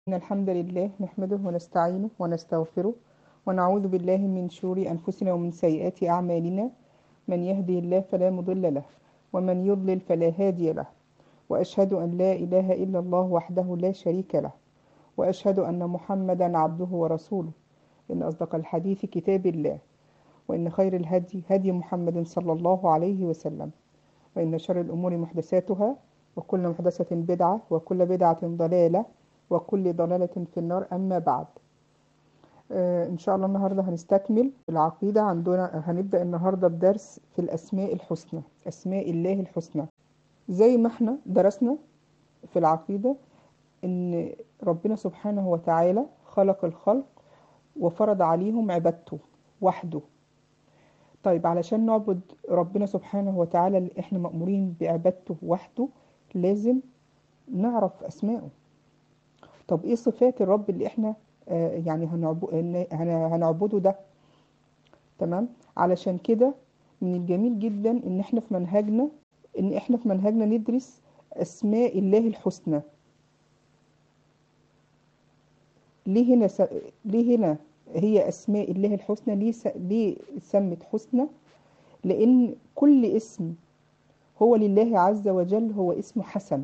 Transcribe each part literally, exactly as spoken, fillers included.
إن الحمد لله نحمده ونستعينه ونستغفره ونعوذ بالله من شرور أنفسنا ومن سيئات أعمالنا. من يهدي الله فلا مضل له ومن يضلل فلا هادي له، وأشهد أن لا إله إلا الله وحده لا شريك له، وأشهد أن محمدا عبده ورسوله. إن أصدق الحديث كتاب الله، وإن خير الهدي هدي محمد صلى الله عليه وسلم، وإن شر الأمور محدثاتها، وكل محدثة بدعة، وكل بدعة ضلالة، وكل ضلالة في النار. أما بعد، آه إن شاء الله النهاردة هنستكمل العقيدة. عندنا هنبدأ النهاردة بدرس في الأسماء الحسنى، أسماء الله الحسنى. زي ما احنا درسنا في العقيدة إن ربنا سبحانه وتعالى خلق الخلق وفرض عليهم عبادته وحده. طيب، علشان نعبد ربنا سبحانه وتعالى اللي احنا مأمورين بعبادته وحده، لازم نعرف أسماءه. طب ايه صفات الرب اللي احنا آه يعني هنعب- هن- هن- هنعبده ده؟ تمام. علشان كده من الجميل جدا ان احنا في منهجنا ان احنا في منهجنا ندرس اسماء الله الحسنى. ليه هنا س... ليه هنا هي اسماء الله الحسنى؟ ليه س... ليه سمت حسنى؟ لان كل اسم هو لله عز وجل هو اسم حسن.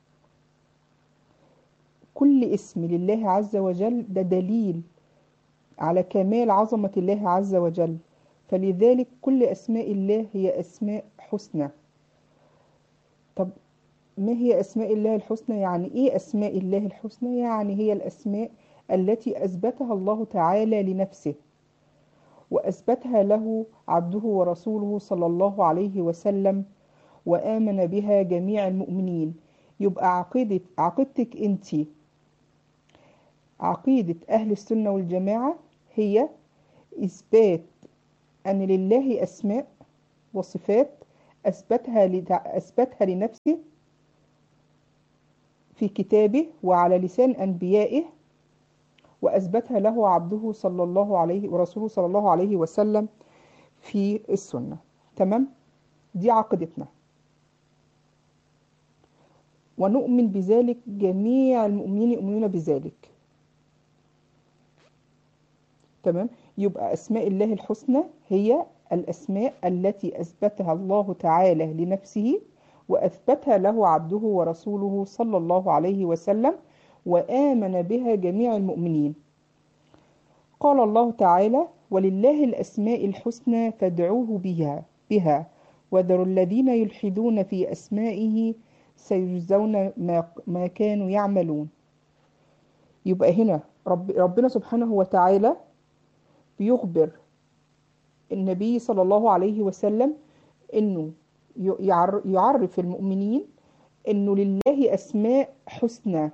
كل اسم لله عز وجل ده دليل على كمال عظمة الله عز وجل، فلذلك كل أسماء الله هي أسماء حسنى. طب ما هي أسماء الله الحسنى؟ يعني إيه أسماء الله الحسنى؟ يعني هي الأسماء التي أثبتها الله تعالى لنفسه، وأثبتها له عبده ورسوله صلى الله عليه وسلم، وآمن بها جميع المؤمنين. يبقى عقيدة عقيدتك أنت، عقيدة أهل السنة والجماعة، هي إثبات أن لله أسماء وصفات أثبتها لتع- أثبتها لنفسه في كتابه وعلى لسان أنبيائه، وأثبتها له عبده صلى الله عليه ورسوله صلى الله عليه وسلم في السنة. تمام؟ دي عقيدتنا، ونؤمن بذلك، جميع المؤمنين يؤمنون بذلك. تمام. يبقى أسماء الله الحسنى هي الأسماء التي أثبتها الله تعالى لنفسه، وأثبتها له عبده ورسوله صلى الله عليه وسلم، وآمن بها جميع المؤمنين. قال الله تعالى: ولله الأسماء الحسنى فادعوه بها بها وذروا الذين يلحدون في أسمائه سيجزون ما, ما كانوا يعملون. يبقى هنا رب ربنا سبحانه وتعالى بيخبر النبي صلى الله عليه وسلم انه يعر- يعرف المؤمنين انه لله اسماء حسنى،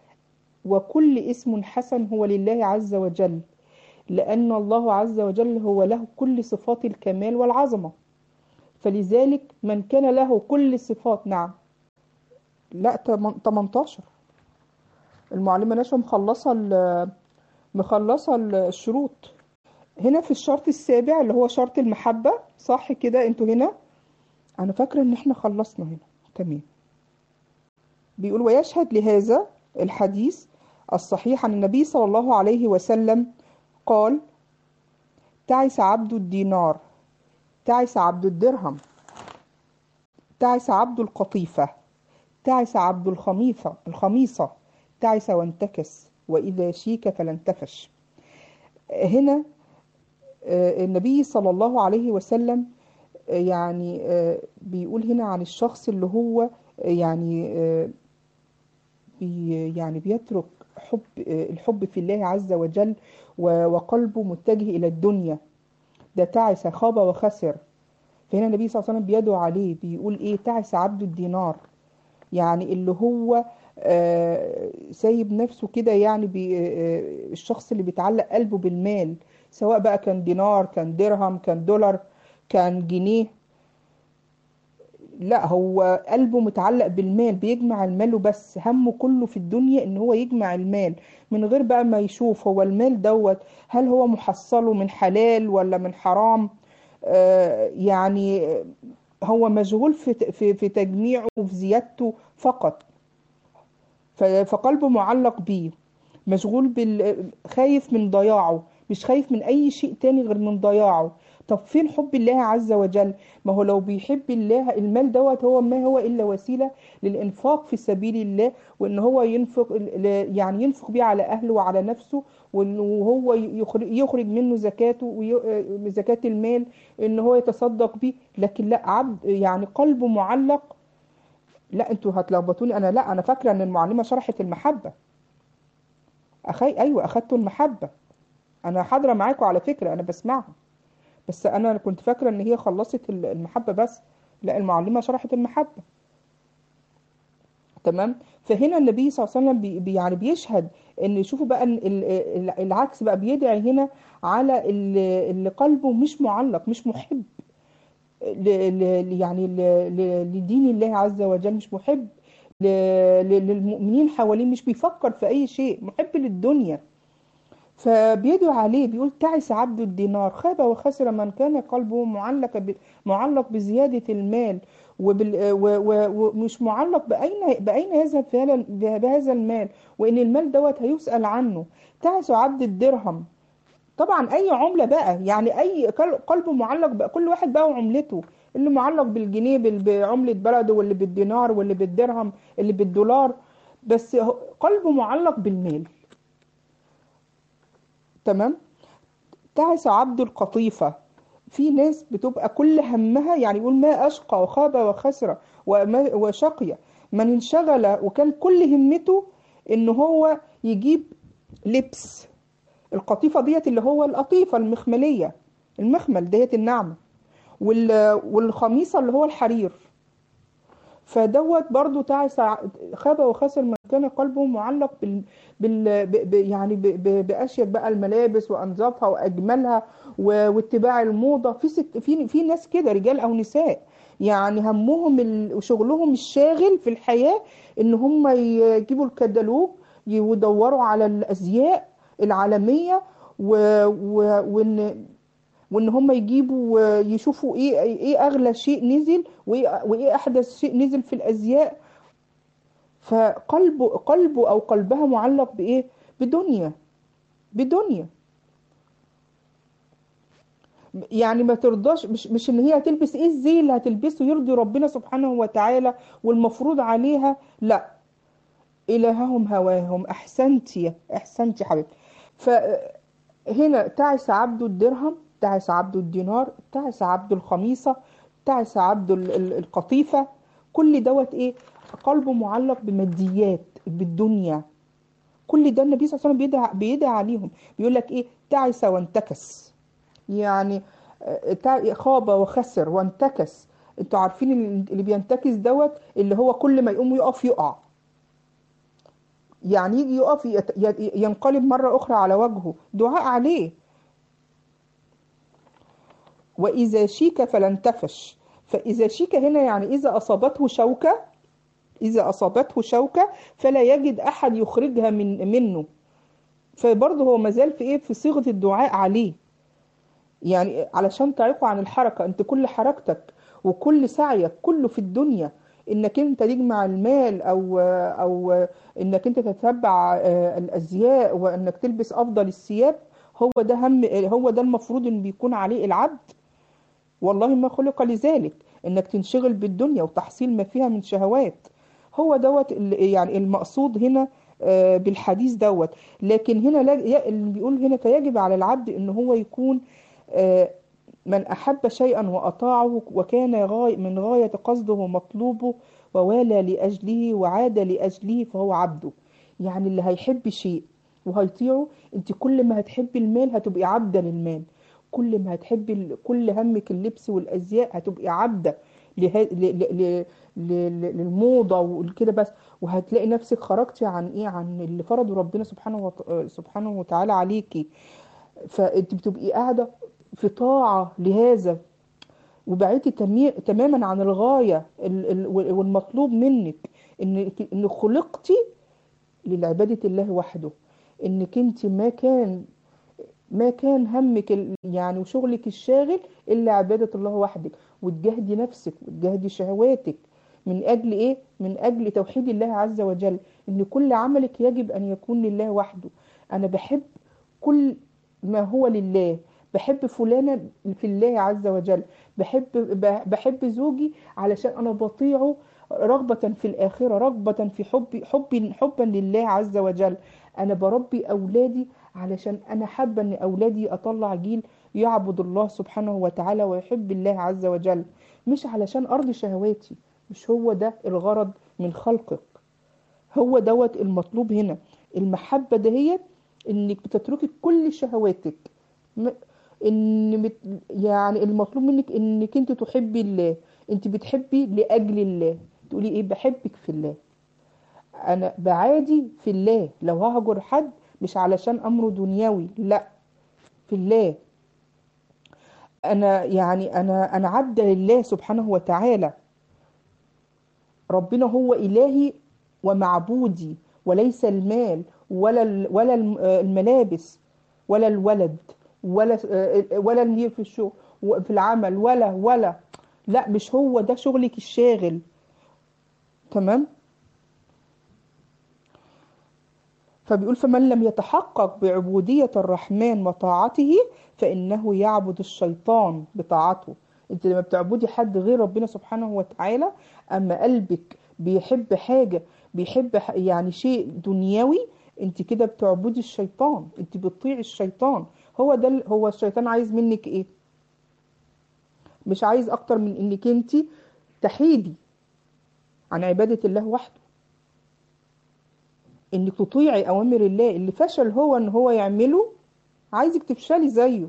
وكل اسم حسن هو لله عز وجل، لان الله عز وجل هو له كل صفات الكمال والعظمة. فلذلك من كان له كل صفات. نعم. لا، تمن- تمنتاشر. المعلمة نشوى مخلصة ال- مخلصة الشروط. هنا في الشرط السابع اللي هو شرط المحبة، صح كده؟ انتوا هنا انا فاكرة ان احنا خلصنا هنا. تمام. بيقول: ويشهد لهذا الحديث الصحيح عن النبي صلى الله عليه وسلم قال: تعس عبد الدينار، تعس عبد الدرهم، تعس عبد القطيفة، تعس عبد الخميصة الخميصة، تعس وانتكس، وإذا شيك فلا انتفش. هنا آه، النبي صلى الله عليه وسلم آه، يعني آه، بيقول هنا عن الشخص اللي هو آه، يعني آه، بي يعني بيترك حب الحب في الله عز وجل، و- وقلبه متجه إلى الدنيا. ده تعس، خاب وخسر. فهنا النبي صلى الله عليه وسلم بيدعو عليه، بيقول إيه؟ تعس عبد الدينار، يعني اللي هو آه، سايب نفسه كده، يعني بي آه، الشخص اللي بيتعلق قلبه بالمال، سواء بقى كان دينار، كان درهم، كان دولار، كان جنيه. لا، هو قلبه متعلق بالمال، بيجمع المال وبس، همه كله في الدنيا ان هو يجمع المال، من غير بقى ما يشوف هو المال دوت هل هو محصله من حلال ولا من حرام. آه يعني هو مشغول في في في تجميعه وفي زيادته فقط. ف- فقلبه معلق بيه. مشغول بال خايف من ضياعه، مش خايف من اي شيء تاني غير من ضياعه. طب فين حب الله عز وجل؟ ما هو لو بيحب الله، المال دوت هو ما هو الا وسيله للانفاق في سبيل الله، وان هو ينفق ل- يعني ينفق بيه على اهله وعلى نفسه، وانه هو يخرج يخرج منه زكاته وي- زكاة المال، ان هو يتصدق بيه. لكن لا، عبد يعني قلبه معلق. لا انتوا هتلخبطوني، انا لا، انا فاكره ان المعلمه شرحت المحبه. اخي ايوه، اخدتوا المحبه. انا حاضره معاكم على فكره، انا بسمعها. بس انا كنت فاكره ان هي خلصت ال- المحبه بس. لا، المعلمه شرحت المحبه. تمام. فهنا النبي صلى الله عليه وسلم بي بي- يعني بيشهد ان، شوفوا بقى ال- ال- العكس بقى، بيدعي هنا على ال- اللي قلبه مش معلق، مش محب ل- ل- يعني ل- ل- لدين الله عز وجل، مش محب ل- ل- للمؤمنين حواليه، مش بيفكر في أي شيء، محب للدنيا. فبيدعو عليه، بيقول تعس عبد الدينار، خاب وخسر من كان قلبه معلق ب... معلق بزيادة المال، وبال... و... و... ومش معلق بأين بأين يذهب في هذا بهذا المال، وإن المال دوت هيسأل عنه. تعس عبد الدرهم، طبعا اي عمله بقى، يعني اي قل- قلبه معلق بقى، كل واحد بقى وعملته، اللي معلق بالجنيه بال- بعمله بلده، واللي بالدينار، واللي بالدرهم، اللي بالدولار، بس هو- قلبه معلق بالمال. تمام. تعس عبد القطيفه، في ناس بتبقى كل همها، يعني يقول ما اشقى وخاب وخسر وما- وشقي من انشغل، وكان كل همته ان هو يجيب لبس. القطيفة ديت اللي هو القطيفة المخملية، المخمل ديت النعمة، وال- والخميصة اللي هو الحرير. فدوت برضو تعس، خاب وخسر من كان قلبه معلق بال, بال... ب... ب... يعني ب... ب... بأشيك بقى الملابس وأنظافها وأجملها و... واتباع الموضة. في ست... في في ناس كده، رجال أو نساء، يعني همهم ال... وشغلهم الشاغل في الحياة إن هم يجيبوا الكتالوج، يدوروا على الأزياء العالمية، و... و... وإن وان هم يجيبوا يشوفوا ايه ايه اغلى شيء نزل، وايه وايه احدث شيء نزل في الازياء. فقلبه قلبه او قلبها معلق بايه؟ بدنيا، بدنيا. يعني ما ترضاش، مش مش ان هي هتلبس ايه الزي اللي هتلبسه يرضي ربنا سبحانه وتعالى والمفروض عليها، لا، الههم هواهم. احسنتي، احسنتي حبيبتي. فهنا تعس عبد الدرهم، تعس عبد الدينار، تعس عبد الخميصة، تعس عبد ال- ال- القطيفة. كل دوت ايه؟ قلبه معلق بماديات، بالدنيا. كل ده النبي صلى الله عليه وسلم بيدعى بيدعى عليهم، بيقول لك ايه؟ تعس وانتكس، يعني آه، تع- خاب وخسر وانتكس. انتوا عارفين اللي بينتكس دوت اللي هو كل ما يقوم يقف يقع، يعني يجي يقف يت- ي- ينقلب مرة أخرى على وجهه، دعاء عليه. وإذا شيك فلن تفش. فإذا شيك هنا يعني إذا أصابته شوكة، إذا أصابته شوكة فلا يجد أحد يخرجها من منه. فبرضه هو مازال في إيه؟ في صيغة الدعاء عليه، يعني علشان تعيقوا عن الحركة. أنت كل حركتك وكل سعيك كله في الدنيا انك انت تجمع المال، او او انك انت تتبع آه، الازياء، وانك تلبس افضل الثياب. هو ده هم، هو ده المفروض ان بيكون عليه العبد. والله ما خلق لذلك، انك تنشغل بالدنيا وتحصيل ما فيها من شهوات. هو دوت ال- يعني المقصود هنا آه، بالحديث دوت. لكن هنا لا- ي- اللي بيقول هنا فيجب على العبد ان هو يكون آه، من أحب شيئا وأطاعه، وكان غاية من غاية قصده مطلوبه، ووالى لأجله وعاد لأجله، فهو عبده. يعني اللي هيحب شيء وهيطيعه، انت كل ما هتحبي المال هتبقي عبدة للمال، كل ما هتحبي ال- كل همك اللبس والأزياء هتبقي عبدة له... ل... ل... ل... ل... للموضة وكده بس. وهتلاقي نفسك خرجتي عن ايه؟ عن اللي فرضه ربنا سبحانه وت... سبحانه وتعالى عليكي. فانت بتبقي قاعده في طاعه لهذا، وبعدتي تمي- تماما عن الغايه ال- ال- والمطلوب منك، ان ان خلقتي للعباده الله وحده. انك انت ما كان ما كان همك ال- يعني وشغلك الشاغل الا عباده الله وحدك، وتجاهدي نفسك وتجاهدي شهواتك من اجل ايه؟ من اجل توحيد الله عز وجل. ان كل عملك يجب ان يكون لله وحده. انا بحب كل ما هو لله، بحب فلانة في الله عز وجل، بحب بحب زوجي علشان انا بطيعه رغبة في الآخرة، رغبة في حبي حبي حبا لله عز وجل. انا بربي اولادي علشان انا حابة ان اولادي اطلع جيل يعبد الله سبحانه وتعالى ويحب الله عز وجل، مش علشان ارضي شهواتي. مش هو ده الغرض من خلقك. هو دوت المطلوب هنا. المحبة دهيت انك بتتركي كل شهواتك، م- ان بت... يعني المطلوب منك انك انت تحبي الله. انت بتحبي لاجل الله، تقولي ايه؟ بحبك في الله. انا بعادي في الله، لو ههجر حد مش علشان امره دنيوي، لا، في الله. انا يعني انا انا عبد لله سبحانه وتعالى. ربنا هو إلهي ومعبودي، وليس المال ولا ال- ولا الم- آه، الملابس ولا الولد ولا آه، ولا اللي في الشغل في العمل ولا ولا لا، مش هو ده شغلك الشاغل. تمام. فبيقول فمن لم يتحقق بعبودية الرحمن وطاعته فإنه يعبد الشيطان بطاعته. انت لما بتعبدي حد غير ربنا سبحانه وتعالى، اما قلبك بيحب حاجة، بيحب ح- يعني شيء دنيوي، انت كده بتعبدي الشيطان، انت بتطيعي الشيطان. هو ده ال- هو الشيطان عايز منك ايه؟ مش عايز اكتر من انك انت تحيدي عن عبادة الله وحده، انك تطيعي اوامر الله. اللي فشل هو ان هو يعمله، عايزك تفشلي زيه.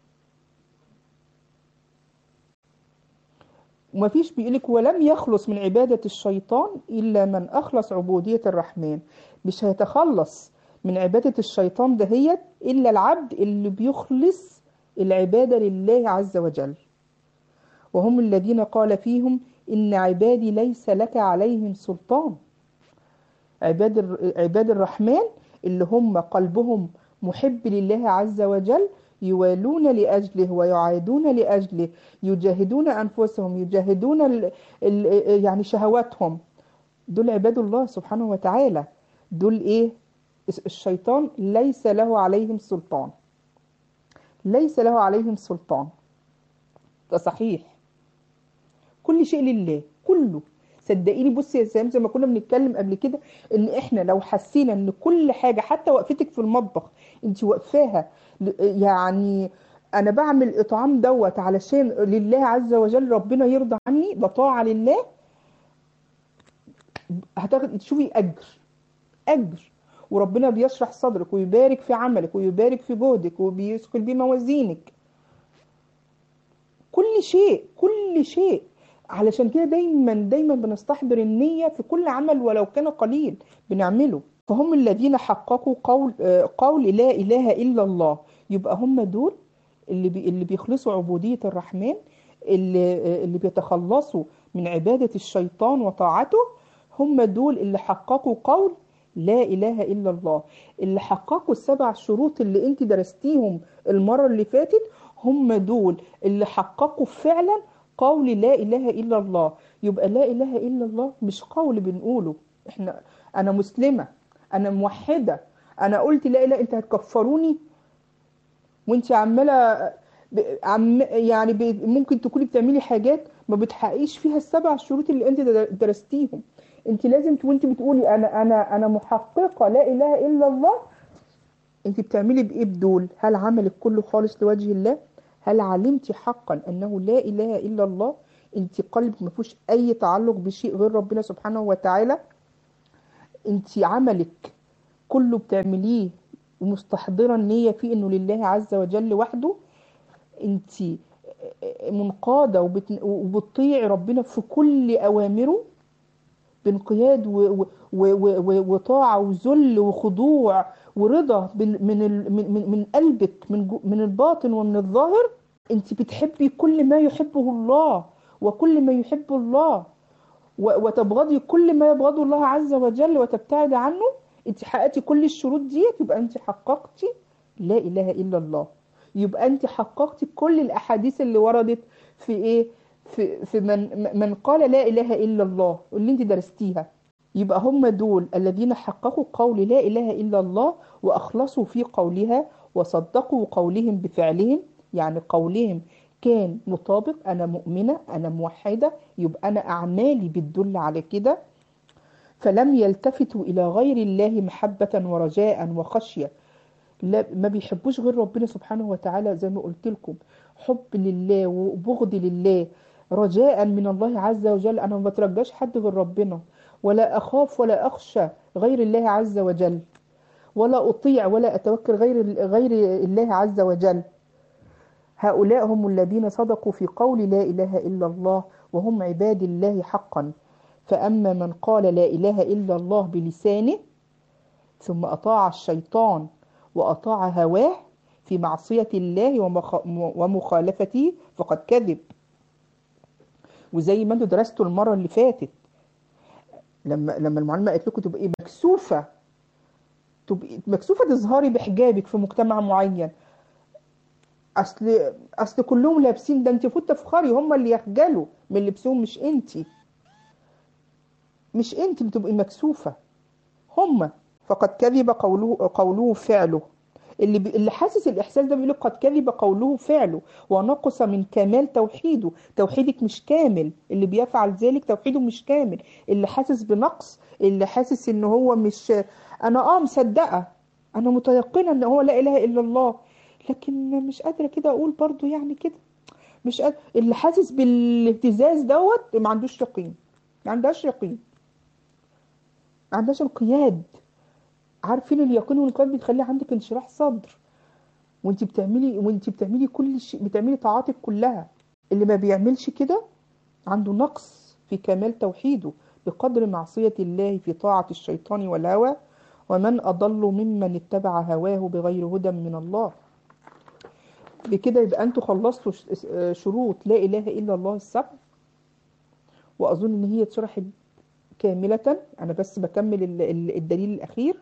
ومفيش، بيقولك ولم يخلص من عبادة الشيطان إلا من أخلص عبودية الرحمن. مش هيتخلص من عبادة الشيطان دهيت إلا العبد اللي بيخلص العبادة لله عز وجل. وهم الذين قال فيهم إن عبادي ليس لك عليهم سلطان. عباد الر- عباد الرحمن اللي هم قلبهم محب لله عز وجل، يوالون لأجله ويعادون لأجله، يجاهدون أنفسهم، يجاهدون ال ال يعني شهواتهم. دول عباد الله سبحانه وتعالى. دول إيه؟ الشيطان ليس له عليهم سلطان، ليس له عليهم سلطان. ده صحيح. كل شيء لله كله. صدقيني، بصي يا سام، زي ما كنا بنتكلم قبل كده، ان احنا لو حسينا ان كل حاجه، حتى وقفتك في المطبخ انت واقفاها ل- يعني انا بعمل الاطعام دوت علشان لله عز وجل، ربنا يرضى عني، ده طاعه لله، هتاخد تشوفي اجر، اجر. وربنا بيشرح صدرك ويبارك في عملك ويبارك في جهدك وبيثقل بيه موازينك. كل شيء كل شيء. علشان كده دايما دايما بنستحضر النية في كل عمل ولو كان قليل بنعمله. فهم الذين حققوا قول آه، قول لا إله إلا الله. يبقى هم دول اللي بي اللي بيخلصوا عبودية الرحمن، اللي آه، اللي بيتخلصوا من عبادة الشيطان وطاعته. هم دول اللي حققوا قول لا إله إلا الله، اللي حققوا السبع شروط اللي انت درستيهم المرة اللي فاتت. هم دول اللي حققوا فعلا قول لا إله إلا الله. يبقى لا إله إلا الله مش قول بنقوله احنا. أنا مسلمة، أنا موحدة، أنا قلت لا إله، أنت هتكفروني وأنت عمالة ب- عم يعني ب- ممكن تكوني بتعملي حاجات ما بتحققيش فيها السبع شروط اللي أنت در- درستيهم. أنت لازم ت- وأنت بتقولي أنا أنا أنا محققة لا إله إلا الله، أنت بتعملي بإيه بدول؟ هل عملك كله خالص لوجه الله؟ هل علمتي حقا أنه لا إله إلا الله؟ أنت قلبك ما فيهوش أي تعلق بشيء غير ربنا سبحانه وتعالى؟ أنت عملك كله بتعمليه ومستحضرة النية فيه انه لله عز وجل وحده؟ انت منقادة وبت- وبتطيعي ربنا في كل اوامره بانقياد و- و- و- و- و- وطاعة وذل وخضوع ورضا بال- من ال- من من من قلبك، من جو- من الباطن ومن الظاهر. انت بتحبي كل ما يحبه الله وكل ما يحب الله، و- وتبغضي كل ما يبغضه الله عز وجل وتبتعد عنه. انت حققتي كل الشروط ديت، يبقى انت حققتي لا اله الا الله. يبقى انت حققتي كل الاحاديث اللي وردت في ايه؟ في في من من قال لا اله الا الله اللي انت درستيها. يبقى هم دول الذين حققوا قول لا إله إلا الله وأخلصوا في قولها وصدقوا قولهم بفعلهم. يعني قولهم كان مطابق، أنا مؤمنة أنا موحدة، يبقى أنا أعمالي بتدل على كده. فلم يلتفتوا إلى غير الله محبة ورجاء وخشية. لا، ما بيحبوش غير ربنا سبحانه وتعالى زي ما قلت لكم، حب لله وبغض لله، رجاء من الله عز وجل. أنا ما بترجاش حد غير ربنا، ولا أخاف ولا أخشى غير الله عز وجل، ولا أطيع ولا أتوكل غير غير الله عز وجل. هؤلاء هم الذين صدقوا في قول لا إله إلا الله وهم عباد الله حقا. فأما من قال لا إله إلا الله بلسانه ثم أطاع الشيطان وأطاع هواه في معصية الله ومخ- ومخالفته فقد كذب. وزي ما انتوا درستوا المرة اللي فاتت، لما لما المعلمة قالت لكم تبقي مكسوفة، تبقي مكسوفة تظهري بحجابك في مجتمع معين، اصل اصل كلهم لابسين، ده انت المفروض تفخري، هم اللي يخجلوا من لبسهم مش انت، مش انت اللي تبقي مكسوفة، هم. فقد كذب قوله قوله فعله. اللي بي... اللي حاسس الاحساس ده بيقول لك قد كذب قوله فعله ونقص من كمال توحيده. توحيدك مش كامل، اللي بيفعل ذلك توحيده مش كامل. اللي حاسس بنقص، اللي حاسس ان هو مش، انا اه مصدقه، انا متيقنه ان هو لا اله الا الله، لكن مش قادره كده اقول برضو يعني كده، مش قادر. اللي حاسس بالاهتزاز دوت ما عندوش يقين، ما عندهاش يقين، ما عندهاش انقياد. عارفين اليقين والانقياد بتخلي عندك انشراح صدر، وانت بتعملي وانت بتعملي كل شيء، بتعملي طاعاتك كلها. اللي ما بيعملش كده عنده نقص في كمال توحيده بقدر معصية الله في طاعة الشيطان والهوى. ومن أضل ممن اتبع هواه بغير هدى من الله. بكده يبقى انتوا خلصتوا ش- شروط لا إله إلا الله السبع، وأظن إن هي اتشرحت كاملة، أنا بس بكمل ال- ال- الدليل الأخير.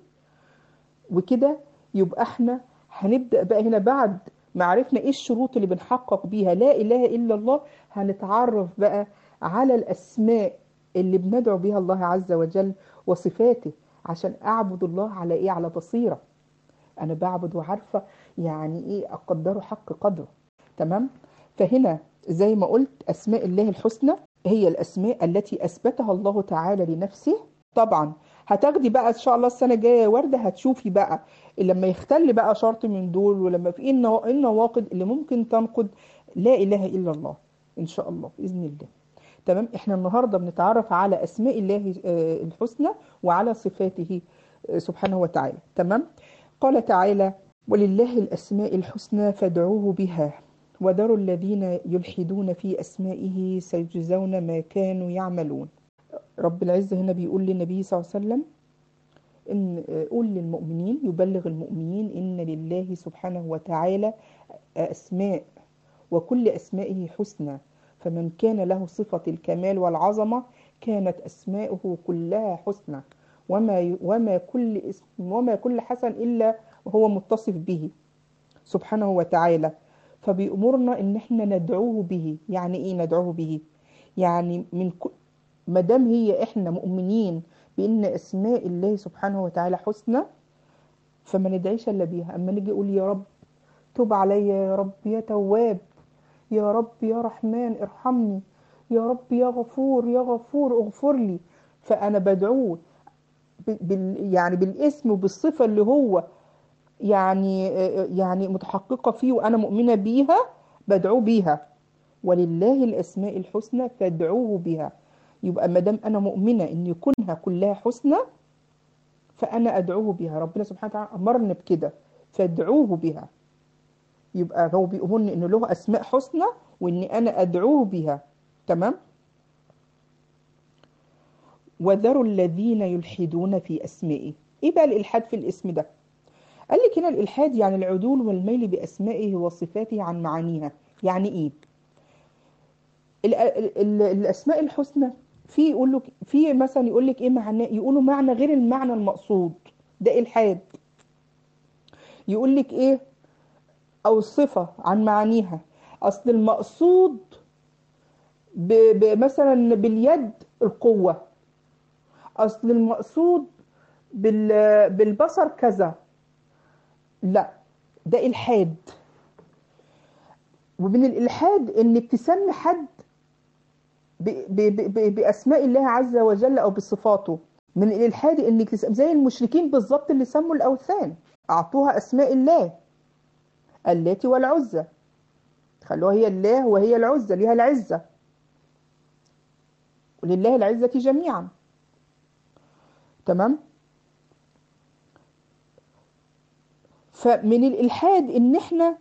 وكده يبقى احنا هنبدأ بقى هنا بعد ما عرفنا ايه الشروط اللي بنحقق بيها لا إله إلا الله، هنتعرف بقى على الأسماء اللي بندعو بيها الله عز وجل وصفاته، عشان أعبد الله على ايه، على بصيرة. أنا بعبد وعارفة يعني ايه أقدره حق قدره. تمام. فهنا زي ما قلت أسماء الله الحسنى هي الأسماء التي أثبتها الله تعالى لنفسه. طبعا هتاخدي بقى ان شاء الله السنه الجايه يا ورده، هتشوفي بقى لما يختل بقى شرط من دول، ولما في ايه النوا- إيه النواقض اللي ممكن تنقض لا اله الا الله ان شاء الله باذن الله. تمام. احنا النهارده بنتعرف على اسماء الله آه، الحسنى وعلى صفاته آه، سبحانه وتعالى. تمام. قال تعالى: ولله الاسماء الحسنى فادعوه بها وذروا الذين يلحدون في اسمائه سيجزون ما كانوا يعملون. رب العزة هنا بيقول للنبي صلى الله عليه وسلم إن قول للمؤمنين، يبلغ المؤمنين إن لله سبحانه وتعالى أسماء وكل أسمائه حسنى، فمن كان له صفة الكمال والعظمة كانت أسماؤه كلها حسنى، وما وما كل اسم وما كل حسن إلا وهو متصف به سبحانه وتعالى. فبيأمرنا إن احنا ندعوه به. يعني إيه ندعوه به؟ يعني من كل، ما دام هي احنا مؤمنين بان اسماء الله سبحانه وتعالى حسنى، فما ندعيش الا بيها. اما نيجي نقول يا رب تب عليا، يا رب يا تواب، يا رب يا رحمن ارحمني، يا رب يا غفور يا غفور اغفر لي، فانا بدعوه ب- بال يعني بالاسم وبالصفه اللي هو يعني يعني متحققه فيه وانا مؤمنه بيها، بدعوه بيها. ولله الاسماء الحسنى فادعوه بها. يبقى ما دام انا مؤمنه ان يكونها كلها حسنى فانا ادعوه بها. ربنا سبحانه وتعالى امرنا بكده، فادعوه بها. يبقى هو بيأمرني انه له اسماء حسنى واني انا ادعوه بها. تمام. وذروا الذين يلحدون في اسمائه. ايه بقى الالحاد في الاسم ده؟ قال لك هنا الالحاد يعني العدول والميل باسمائه وصفاته عن معانيها. يعني ايه؟ ال- ال- ال- الاسماء الحسنى، في يقول لك، في مثلا يقول لك ايه معناه، يقولوا معنى غير المعنى المقصود، ده الحاد. يقول لك ايه، او الصفه عن معانيها، اصل المقصود ب- ب- مثلا باليد القوه، اصل المقصود بالبصر كذا، لا، ده الحاد. ومن الالحاد انك تسمي حد ب ب ب باسماء الله عز وجل او بصفاته. من الالحاد انك تسمي زي المشركين بالظبط اللي سموا الاوثان، اعطوها اسماء الله، اللات والعزى، خلوها هي الله وهي العزى، ليها العزة، ولله العزة جميعا. تمام. فمن الإلحاد إن إحنا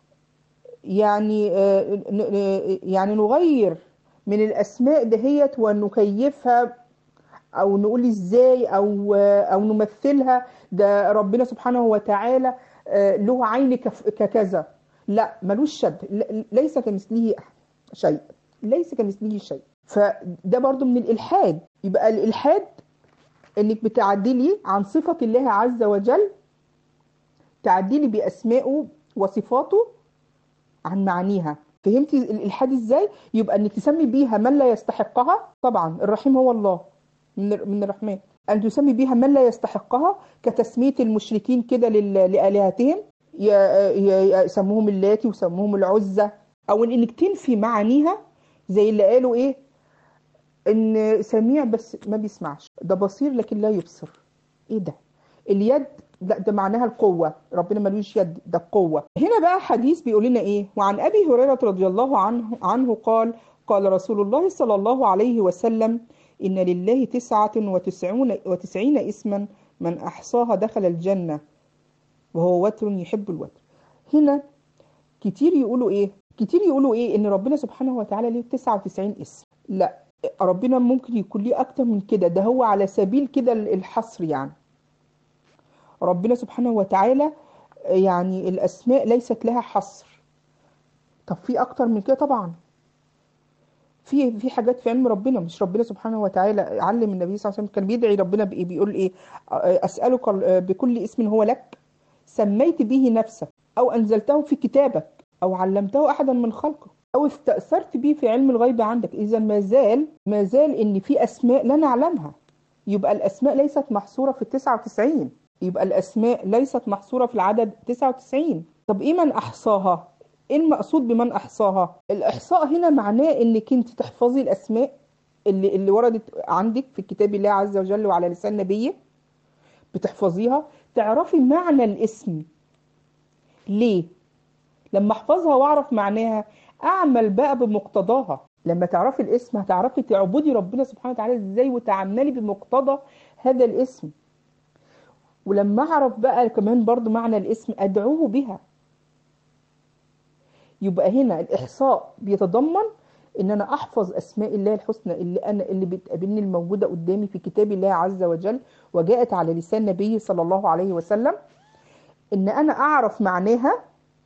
يعني يعني نغير من الأسماء دهيت ونكيفها، أو نقول إزاي، أو أو نمثلها. ده ربنا سبحانه وتعالى له عين ككذا، لا، ملوش شبه، ليس كمثله شيء، ليس كمثله شيء. فده برضو من الإلحاد. يبقى الإلحاد إنك بتعدلي عن صفة الله عز وجل، تعدلي بأسمائه وصفاته عن معانيها. فهمتي الإلحاد إزاي؟ يبقى إنك تسمي بيها من لا يستحقها. طبعا الرحيم هو الله، من من الرحمن، أن تسمي بيها من لا يستحقها، كتسمية المشركين كده لآلهتهم، يسموهم اللاتي ويسموهم العزى. أو إنك تنفي معانيها، زي اللي قالوا إيه، إن سميع بس ما بيسمعش، ده بصير لكن لا يبصر. إيه ده؟ اليد، لا، ده معناها القوة، ربنا ملوش يد، ده القوة. هنا بقى حديث بيقول لنا إيه؟ وعن أبي هريرة رضي الله عنه عنه قال قال رسول الله صلى الله عليه وسلم: إن لله تسعة وتسعون وتسعين اسما، من أحصاها دخل الجنة، وهو وتر يحب الوتر. هنا كتير يقولوا إيه؟ كتير يقولوا إيه؟ إن ربنا سبحانه وتعالى ليه تسعة وتسعين اسم. لا، ربنا ممكن يكون ليه أكتر من كده، ده هو على سبيل كده الحصر. يعني ربنا سبحانه وتعالى يعني الأسماء ليست لها حصر. طب في أكتر من كده طبعا، في في حاجات في علم ربنا. مش ربنا سبحانه وتعالى علم النبي صلى الله عليه وسلم كان بيدعي ربنا بإيه؟ بيقول إيه؟ أسألك بكل اسم هو لك سميت به نفسك، أو أنزلته في كتابك، أو علمته أحدا من خلقك، أو استأثرت به في علم الغيب عندك. إذا ما زال ما زال إن في أسماء لا نعلمها. يبقى الأسماء ليست محصورة في التسعة وتسعين. يبقى الأسماء ليست محصورة في العدد تسعة وتسعين. طب إيه من أحصاها؟ إيه المقصود بمن أحصاها؟ الإحصاء هنا معناه إنك أنت تحفظي الأسماء اللي اللي وردت عندك في كتاب الله عز وجل وعلى لسان نبيه، بتحفظيها، تعرفي معنى الاسم. ليه؟ لما أحفظها وأعرف معناها أعمل بقى بمقتضاها. لما تعرفي الاسم هتعرفي تعبدي ربنا سبحانه وتعالى إزاي، وتعملي بمقتضى هذا الاسم. ولما أعرف بقى كمان برضو معنى الاسم أدعوه بها. يبقى هنا الإحصاء بيتضمن إن أنا أحفظ أسماء الله الحسنى اللي أنا اللي بتقابلني، الموجودة قدامي في كتاب الله عز وجل وجاءت على لسان نبيه صلى الله عليه وسلم، إن أنا أعرف معناها،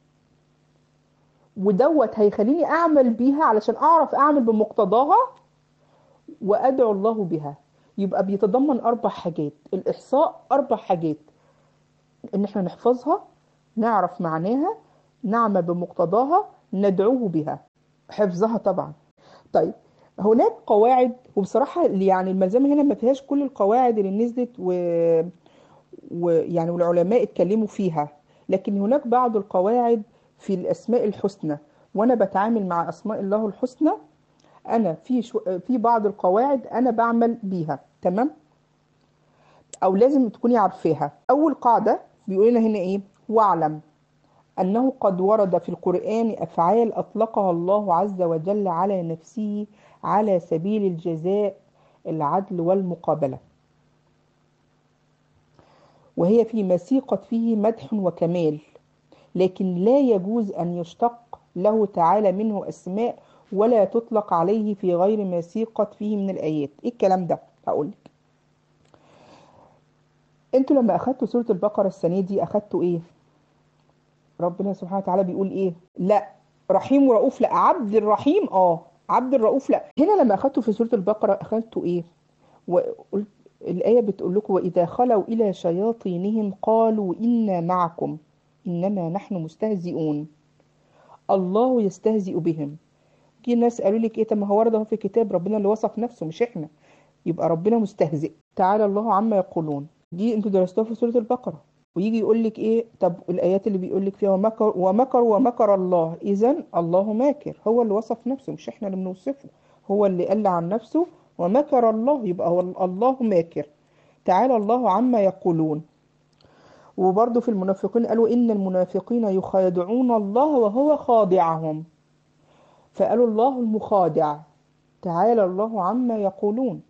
ودوت هيخليني أعمل بيها علشان أعرف أعمل بمقتضاها وأدعو الله بها. يبقى بيتضمن أربع حاجات الإحصاء، أربع حاجات: إن إحنا نحفظها، نعرف معناها، نعمل بمقتضاها، ندعوه بها. حفظها طبعا. طيب هناك قواعد، وبصراحة يعني الملزمة هنا ما فيهاش كل القواعد اللي نزلت و... ويعني والعلماء اتكلموا فيها، لكن هناك بعض القواعد في الأسماء الحسنى. وأنا بتعامل مع أسماء الله الحسنى، أنا في شو... في بعض القواعد أنا بعمل بيها. تمام؟ أو لازم تكوني عارفاها. أول قاعدة بيقول لنا هنا إيه؟ واعلم أنه قد ورد في القرآن أفعال أطلقها الله عز وجل على نفسه على سبيل الجزاء، العدل والمقابلة، وهي فيما سيقت فيه مدح وكمال، لكن لا يجوز أن يشتق له تعالى منه أسماء ولا تطلق عليه في غير ما سيقت فيه من الآيات. إيه الكلام ده؟ هقولك. انتوا لما أخدتوا سورة البقرة السنة دي أخدتوا إيه؟ ربنا سبحانه وتعالى بيقول ايه؟ لا رحيم ورؤوف، لا عبد الرحيم، اه عبد الرؤوف لا. هنا لما اخدتوا في سورة البقرة اخدتوا ايه؟ وقلت الآية بتقول لكم: وإذا خلوا إلى شياطينهم قالوا إنا معكم إنما نحن مستهزئون الله يستهزئ بهم. في ناس قالوا لك ايه؟ طب ما هو ورد اهو في الكتاب، ربنا اللي وصف نفسه مش احنا. يبقى ربنا مستهزئ. تعالى الله عما يقولون، دي انتوا درستوها في سورة البقرة. ويجي يقول لك ايه؟ طب الايات اللي بيقول لك فيها ومكر ومكر ومكر الله، اذا الله ماكر، هو اللي وصف نفسه مش احنا اللي بنوصفه، هو اللي قال عن نفسه ومكر الله، يبقى هو الله ماكر. تعالى الله عما يقولون. وبرضه في المنافقين قالوا إن المنافقين يخادعون الله وهو خادعهم، فقالوا الله المخادع. تعالى الله عما يقولون.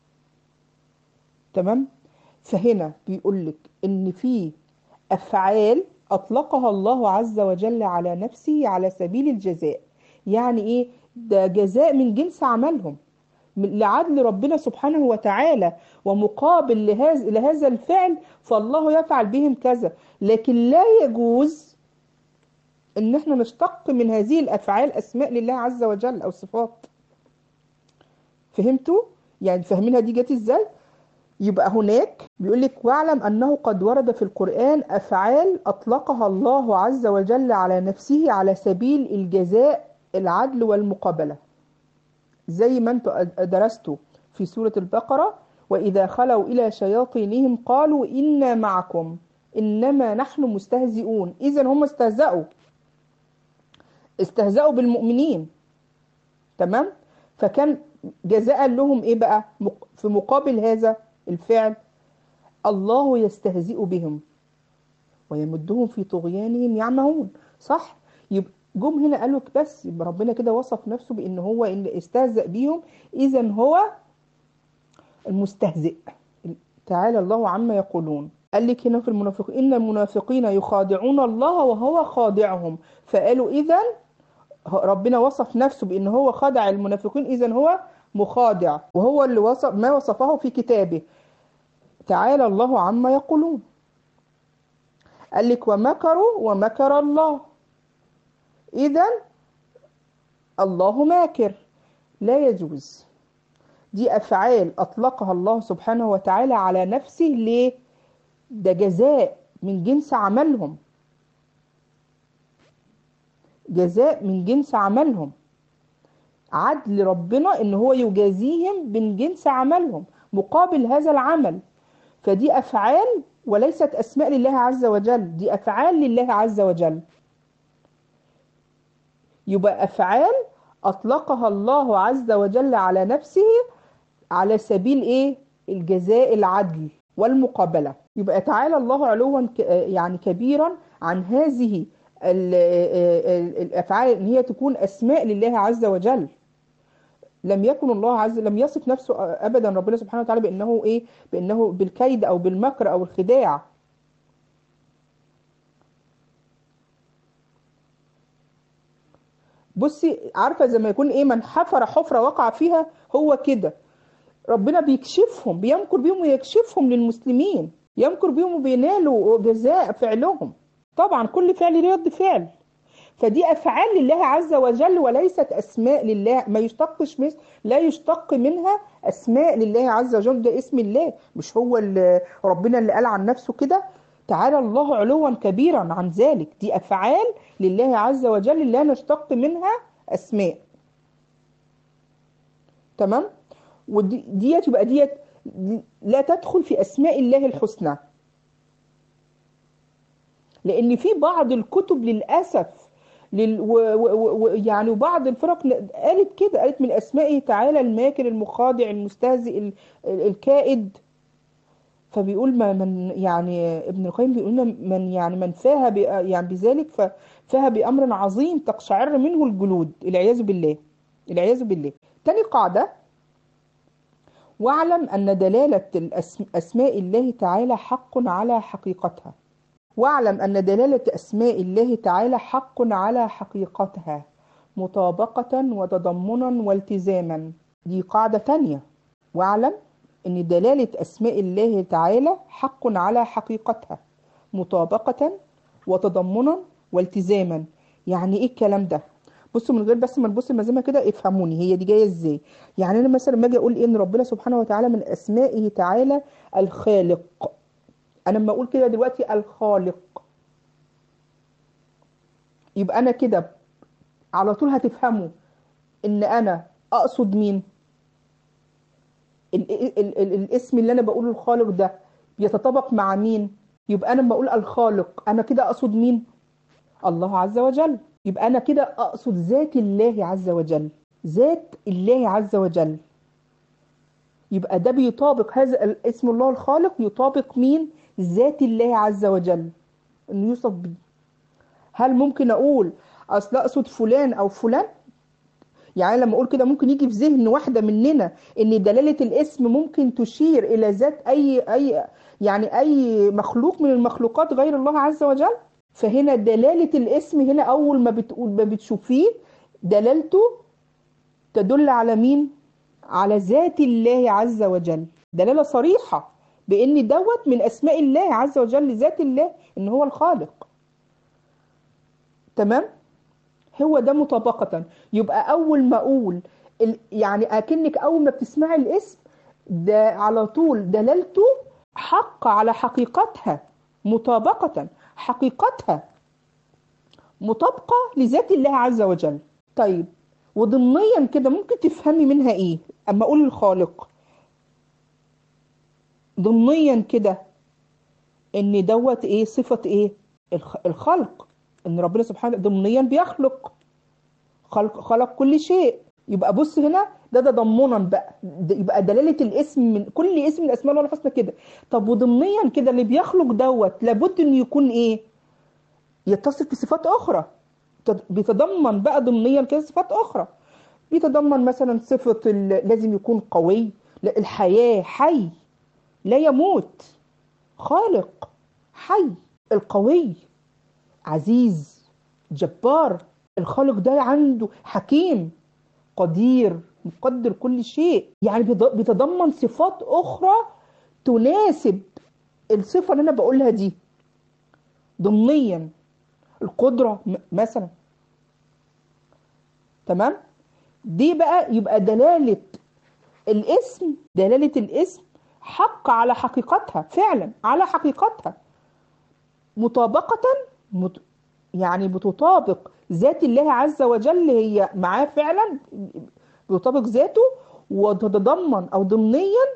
تمام. فهنا بيقول لك إن في أفعال أطلقها الله عز وجل على نفسه على سبيل الجزاء. يعني إيه؟ ده جزاء من جنس عملهم، من- لعدل ربنا سبحانه وتعالى، ومقابل لهذا لهذا الفعل فالله يفعل بهم كذا. لكن لا يجوز ان احنا نشتق من هذه الافعال اسماء لله عز وجل او صفات. فهمتوا؟ يعني فاهمينها دي جت ازاي؟ يبقى هناك بيقول لك واعلم انه قد ورد في القرآن افعال اطلقها الله عز وجل على نفسه على سبيل الجزاء، العدل والمقابلة، زي ما انتوا درستوا في سورة البقرة: وإذا خلوا إلى شياطينهم قالوا إنا معكم إنما نحن مستهزئون. إذا هم استهزأوا، استهزأوا بالمؤمنين. تمام. فكان جزاء لهم إيه بقى مق- في مقابل هذا الفعل؟ الله يستهزئ بهم ويمدهم في طغيانهم يعمهون. صح؟ يبقى جم هنا قالوا لك بس يبقى ربنا كده وصف نفسه بأن هو اللي استهزأ بيهم، إذا هو المستهزئ. تعالى الله عما يقولون. قال لك هنا في المنافقين إن المنافقين يخادعون الله وهو خادعهم، فقالوا إذا ربنا وصف نفسه بأن هو خدع المنافقين، إذا هو مخادع، وهو اللي وصف ما وصفه في كتابه. تعالى الله عما يقولون. قال لك ومكروا ومكر الله، إذا الله ماكر. لا يجوز. دي أفعال أطلقها الله سبحانه وتعالى على نفسه. ليه؟ ده جزاء من جنس عملهم، جزاء من جنس عملهم، عدل ربنا ان هو يجازيهم من جنس عملهم مقابل هذا العمل. فدي افعال وليست اسماء لله عز وجل، دي افعال لله عز وجل. يبقى افعال اطلقها الله عز وجل على نفسه على سبيل ايه؟ الجزاء، العدل والمقابلة. يبقى تعالى الله علوا ك- يعني كبيرا عن هذه ال- ال- الافعال ان هي تكون اسماء لله عز وجل. لم يكن الله عز لم يصف نفسه ابدا ربنا سبحانه وتعالى بانه ايه؟ بانه بالكيد او بالمكر او الخداع. بصي، عارفه زي ما يكون ايه؟ من حفر حفره وقع فيها، هو كده. ربنا بيكشفهم، بيمكر بيهم ويكشفهم للمسلمين، يمكر بيهم وبينالوا جزاء فعلهم. طبعا كل فعل ليه رد فعل. فدي افعال لله عز وجل وليست اسماء لله، ما يشتقش مثل لا يشتق منها اسماء لله عز وجل. ده اسم الله، مش هو اللي ربنا اللي قال عن نفسه كده. تعالى الله علوا كبيرا عن ذلك. دي افعال لله عز وجل لا نشتق منها اسماء. تمام. وديت يبقى ديت لا تدخل في اسماء الله الحسنى، لان في بعض الكتب للاسف لل... و... و... و... يعني وبعض الفرق ن- قالت كده، قالت من اسمائه تعالى الماكر المخادع المستهزئ ال... ال- الكائد. فبيقول ما من يعني ابن القيم بيقول لنا من يعني من فاها ب... يعني بذلك ففاها بامر عظيم تقشعر منه الجلود، العياذ بالله، العياذ بالله. تاني قاعده: واعلم ان دلاله الأسم... اسماء الله تعالى حق على حقيقتها. واعلم أن دلالة أسماء الله تعالى حق على حقيقتها مطابقة وتضمنا والتزاما. دي قاعدة تانية. واعلم أن دلالة أسماء الله تعالى حق على حقيقتها مطابقة وتضمنا والتزاما. يعني إيه الكلام ده؟ بصوا من غير بس ما نبص المزامة كده افهموني هي دي جاية ازاي. يعني أنا مثلا لما أجي أقول إيه؟ إن ربنا سبحانه وتعالى من أسمائه تعالى الخالق. أنا لما أقول كده دلوقتي الخالق، يبقى انا كده على طول هتفهموا ان انا اقصد مين؟ ال ال ال الاسم اللي انا بقوله الخالق ده بيتطابق مع مين؟ يبقى انا لما بقول الخالق انا كده اقصد مين؟ الله عز وجل. يبقى انا كده اقصد ذات الله عز وجل، ذات الله عز وجل. يبقى ده بيطابق، هذا اسم الله الخالق يطابق مين؟ ذات الله عز وجل، انه يوصف بيه. هل ممكن اقول اصل اقصد فلان او فلان؟ يعني لما اقول كده ممكن يجي في ذهن واحده مننا ان دلاله الاسم ممكن تشير الى ذات اي اي يعني اي مخلوق من المخلوقات غير الله عز وجل. فهنا دلاله الاسم هنا اول ما بتقول ما بتشوفيه دلالته تدل على مين؟ على ذات الله عز وجل، دلاله صريحه بان دوت من اسماء الله عز وجل، ذات الله ان هو الخالق. تمام؟ هو ده مطابقة. يبقى أول ما أقول يعني أكنك أول ما بتسمعي الاسم ده على طول دلالته حق على حقيقتها، مطابقة، حقيقتها مطابقة لذات الله عز وجل. طيب وضمنيا كده ممكن تفهمي منها إيه أما أقول الخالق؟ ضمنيا كده إن دوت إيه؟ صفة إيه؟ الخلق، إن ربنا سبحانه ضمنيا بيخلق، خلق خلق كل شيء. يبقى بص هنا ده ده ضمنا بقى، ده يبقى دلاله الاسم من كل اسم من اسماء الله الحسنى كده. طب وضمنيا كده اللي بيخلق دوت لابد انه يكون ايه؟ يتصف بصفات اخرى، بيتضمن بقى ضمنيا كده صفات اخرى. بيتضمن مثلا صفه لازم يكون قوي، الحياه، حي لا يموت، خالق حي، القوي عزيز جبار. الخالق ده عنده حكيم قدير مقدر كل شيء، يعني بيتضمن صفات أخرى تناسب الصفة اللي أنا بقولها دي ضمنيا، القدرة مثلا. تمام؟ دي بقى يبقى دلالة الاسم، دلالة الاسم حق على حقيقتها، فعلا على حقيقتها مطابقة، مت يعني بتطابق ذات الله عز وجل، هي معاه فعلا بتطابق ذاته، وتتضمن او ضمنيا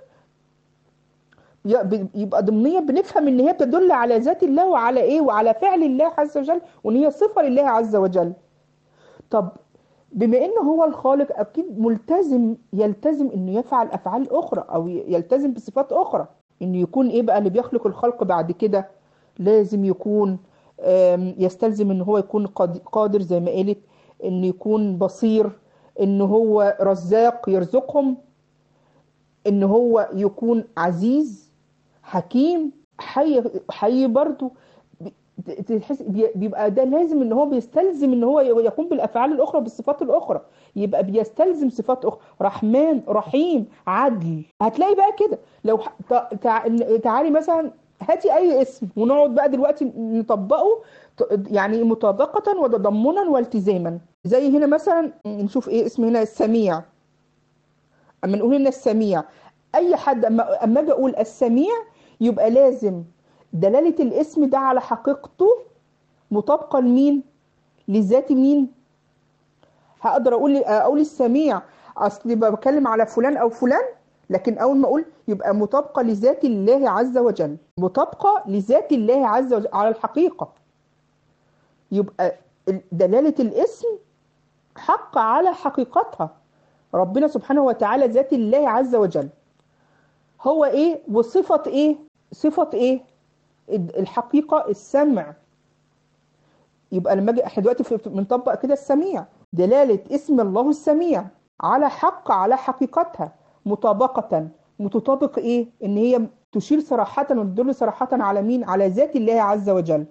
يبقى ضمنيا بنفهم ان هي بتدل على ذات الله وعلى ايه؟ وعلى فعل الله عز وجل، وان هي صفة لله عز وجل. طب بما انه هو الخالق اكيد ملتزم يلتزم انه يفعل افعال اخرى او يلتزم بصفات اخرى. انه يكون ايه بقى اللي بيخلق الخلق بعد كده؟ لازم يكون يستلزم ان هو يكون قادر زي ما قالت، انه يكون بصير، انه هو رزاق يرزقهم، انه هو يكون عزيز حكيم حي، حي برضو. تحس بيبقى ده لازم ان هو بيستلزم ان هو يقوم بالافعال الاخرى بالصفات الاخرى، يبقى بيستلزم صفات اخرى، رحمن رحيم عدل. هتلاقي بقى كده لو تعالي مثلا هاتي اي اسم ونقعد بقى دلوقتي نطبقه يعني مطابقة وتضمنا والتزاما. زي هنا مثلا نشوف ايه اسم هنا السميع. اما نقول هنا السميع، اي حد اما اما اجي اقول السميع يبقى لازم دلالة الاسم ده على حقيقته مطابقة لمين؟ لذات مين؟ هقدر اقول اقول السميع اصلي بتكلم على فلان او فلان، لكن اول ما اقول يبقى مطابقة لذات الله عز وجل، مطابقة لذات الله عز وجل على الحقيقة. يبقى دلالة الاسم حق على حقيقتها، ربنا سبحانه وتعالى ذات الله عز وجل هو ايه؟ وصفة ايه؟ صفة ايه؟ الحقيقة السمع. يبقى لما اجي احنا دلوقتي بنطبق كده السميع، دلالة اسم الله السميع على حق على حقيقتها مطابقة، متطابق ايه؟ ان هي تشير صراحة وتدل صراحة على مين؟ على ذات الله عز وجل.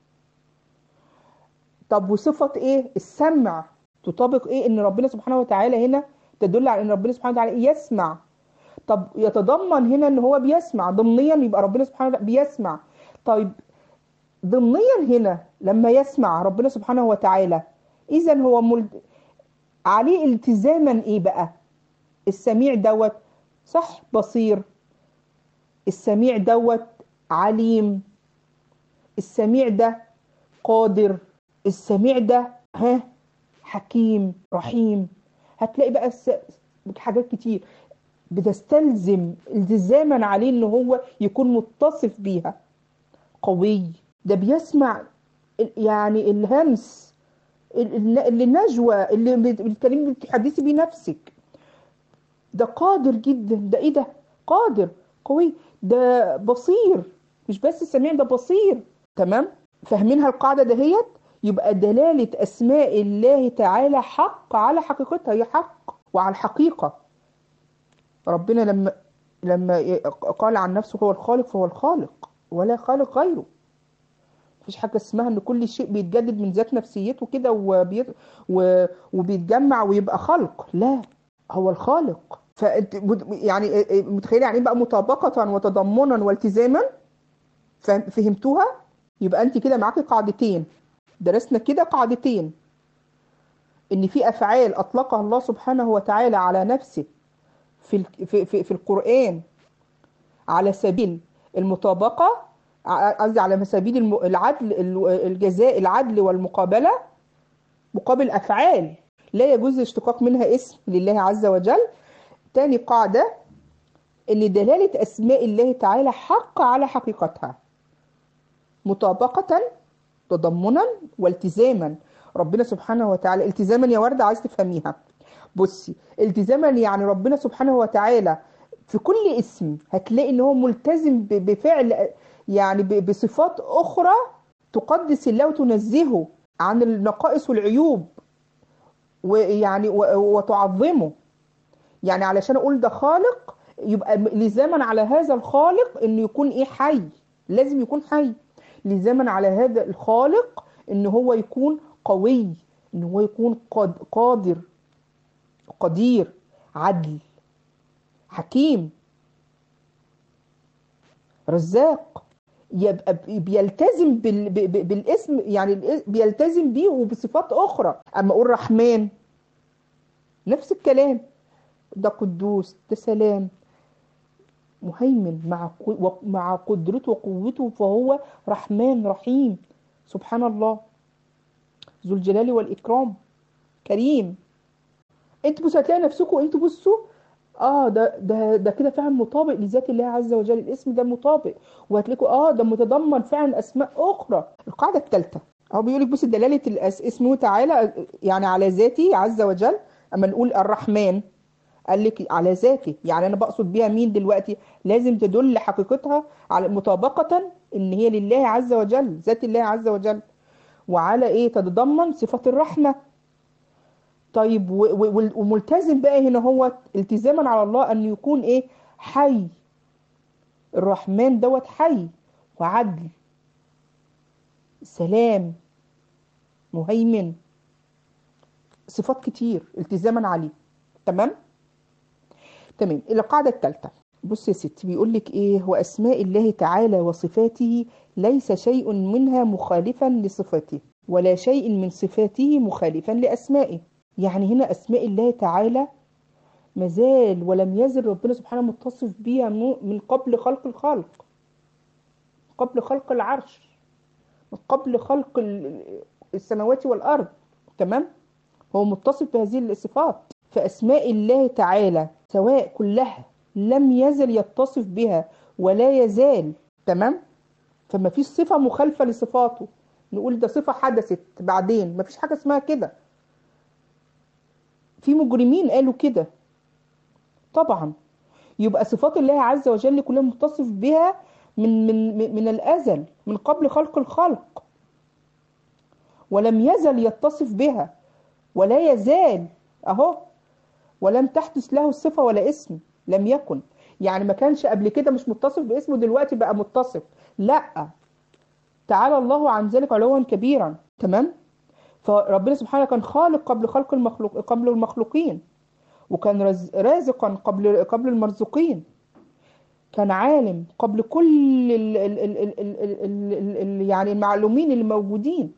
طب وصفة ايه؟ السمع تطابق ايه؟ ان ربنا سبحانه وتعالى هنا تدل على ان ربنا سبحانه وتعالى يسمع. طب يتضمن هنا ان هو بيسمع ضمنيا، يبقى ربنا سبحانه وتعالى بيسمع. طيب ضمنيا هنا لما يسمع ربنا سبحانه وتعالى اذا هو ملد... عليه التزاما ايه بقى؟ السميع دوت صح بصير، السميع دوت عليم، السميع ده قادر، السميع ده ها حكيم رحيم. هتلاقي بقى حاجات كتير. بتستلزم التزاما عليه ان هو يكون متصف بيها. قوي، ده بيسمع يعني الهمس، اللي النجوى اللي بتكلمي بتحدثي بيه نفسك. ده قادر جدا، ده ايه ده، قادر، قوي، ده بصير، مش بس سميع، ده بصير. تمام، فاهمينها القاعدة دهيت؟ يبقى دلالة أسماء الله تعالى حق على حقيقتها، هي حق وعلى الحقيقة. ربنا لما لما قال عن نفسه هو الخالق فهو الخالق ولا خالق غيره. مفيش حاجة اسمها ان كل شيء بيتجدد من ذات نفسيته كده وبيت... و... وبيتجمع ويبقى خلق، لا، هو الخالق. فانت يعني متخيله يعني بقى مطابقة وتضمنا والتزاما؟ فهمتوها؟ يبقى انت كده معاكي قاعدتين، درسنا كده قاعدتين، ان في افعال اطلقها الله سبحانه وتعالى على نفسه في ال... في في, في القرآن على سبيل المطابقة، قصدي على سبيل الم... العدل، الجزاء، العدل والمقابلة، مقابل أفعال لا يجوز اشتقاق منها اسم لله عز وجل. تاني قاعدة، ان دلالة اسماء الله تعالى حق على حقيقتها، مطابقة، تضمنا، والتزاما. ربنا سبحانه وتعالى التزاما يا وردة عايز تفهميها، بصي، التزاما يعني ربنا سبحانه وتعالى في كل اسم هتلاقي ان هو ملتزم بفعل، يعني بصفات اخرى تقدس الله وتنزهه عن النقائص والعيوب، ويعني وتعظمه. يعني علشان اقول ده خالق يبقى لزاما على هذا الخالق انه يكون ايه، حي، لازم يكون حي. لزاما على هذا الخالق ان هو يكون قوي، ان هو يكون قادر، قدير، عدل، حكيم، رزاق. يبقى بيلتزم بالاسم، يعني بيلتزم بيه وبصفات اخرى. اما اقول رحمن نفس الكلام، ده قدوس، ده سلام، مهيمن، مع مع قدرته وقوته فهو رحمن رحيم، سبحان الله، ذو الجلال والإكرام، كريم. انتوا بصوا هتلاقي نفسكم، انتوا بصوا، اه ده ده ده كده فعلا مطابق لذات الله عز وجل، الاسم ده مطابق، وهتلاقوا اه ده متضمن فعلا اسماء اخرى. القاعده الثالثه اهو بيقول لك بص، دلاله اسمه تعالى يعني على ذاته عز وجل. اما نقول الرحمن قال لك على ذاته، يعني انا بقصد بيها مين دلوقتي؟ لازم تدل حقيقتها على مطابقه ان هي لله عز وجل، ذات الله عز وجل، وعلى ايه، تتضمن صفه الرحمه. طيب وملتزم بقى هنا هو التزاما على الله ان يكون ايه، حي. الرحمن دوت حي وعدل، سلام، مهيمن، صفات كتير التزاما عليه. تمام تمام. القاعده الثالثه، بص يا ستي، بيقول لك ايه، واسماء الله تعالى وصفاته ليس شيء منها مخالفا لصفاته ولا شيء من صفاته مخالفا لاسمائه. يعني هنا اسماء الله تعالى مازال ولم يزل ربنا سبحانه متصف بيها من قبل خلق الخلق، قبل خلق العرش، من قبل خلق السماوات والأرض. تمام، هو متصف بهذه الصفات. فأسماء الله تعالى سواء كلها لم يزل يتصف بها ولا يزال. تمام، فما فيش صفة مخالفة لصفاته نقول ده صفة حدثت بعدين، ما فيش حاجة اسمها كده. في مجرمين قالوا كده طبعا. يبقى صفات الله عز وجل كلها متصف بها من من من الأزل، من قبل خلق الخلق، ولم يزل يتصف بها ولا يزال اهو، ولم تحدث له الصفة ولا اسم، لم يكن. يعني ما كانش قبل كده مش متصف باسمه دلوقتي بقى متصف، لا، تعالى الله عن ذلك علوا كبيرا. تمام، فربنا سبحانه كان خالق قبل خلق المخلوق، قبل المخلوقين، وكان رازقا قبل قبل المرزوقين، كان عالم قبل كل ال ال ال ال ال ال ال ال يعني المعلومين اللي موجودين،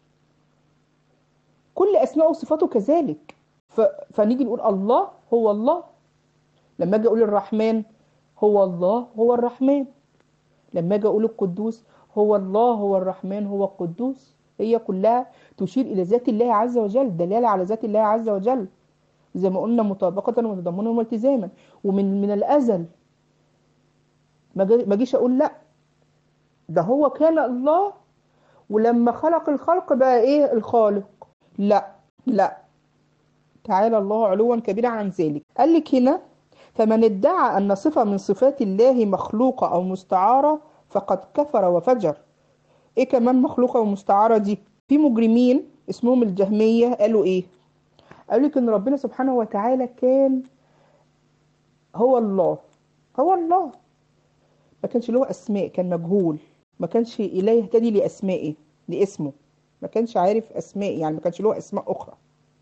كل أسماء وصفاته كذلك. فنيجي نقول الله هو الله، لما اجي اقول الرحمن هو الله هو الرحمن، لما اجي اقول القدوس هو الله هو الرحمن هو القدوس، هي كلها تشير الى ذات الله عز وجل، دلاله على ذات الله عز وجل. زي ما قلنا مطابقة وتضمنا والتزاما، ومن من الأزل. ما جا- ما جيش أقول لا، ده هو كان الله ولما خلق الخلق بقى إيه الخالق. لا لا، تعالى الله علوا كبيرا عن ذلك. قال لك هنا: فمن ادعى أن صفة من صفات الله مخلوقة أو مستعارة فقد كفر وفجر. إيه كمان مخلوقة ومستعارة دي؟ في مجرمين اسمهم الجهمية قالوا إيه؟ قالوا لك إن ربنا سبحانه وتعالى كان هو الله، هو الله، ما كانش له أسماء، كان مجهول، ما كانش إله يهتدي لأسمائه، لاسمه، ما كانش عارف أسماء، يعني ما كانش له أسماء أخرى.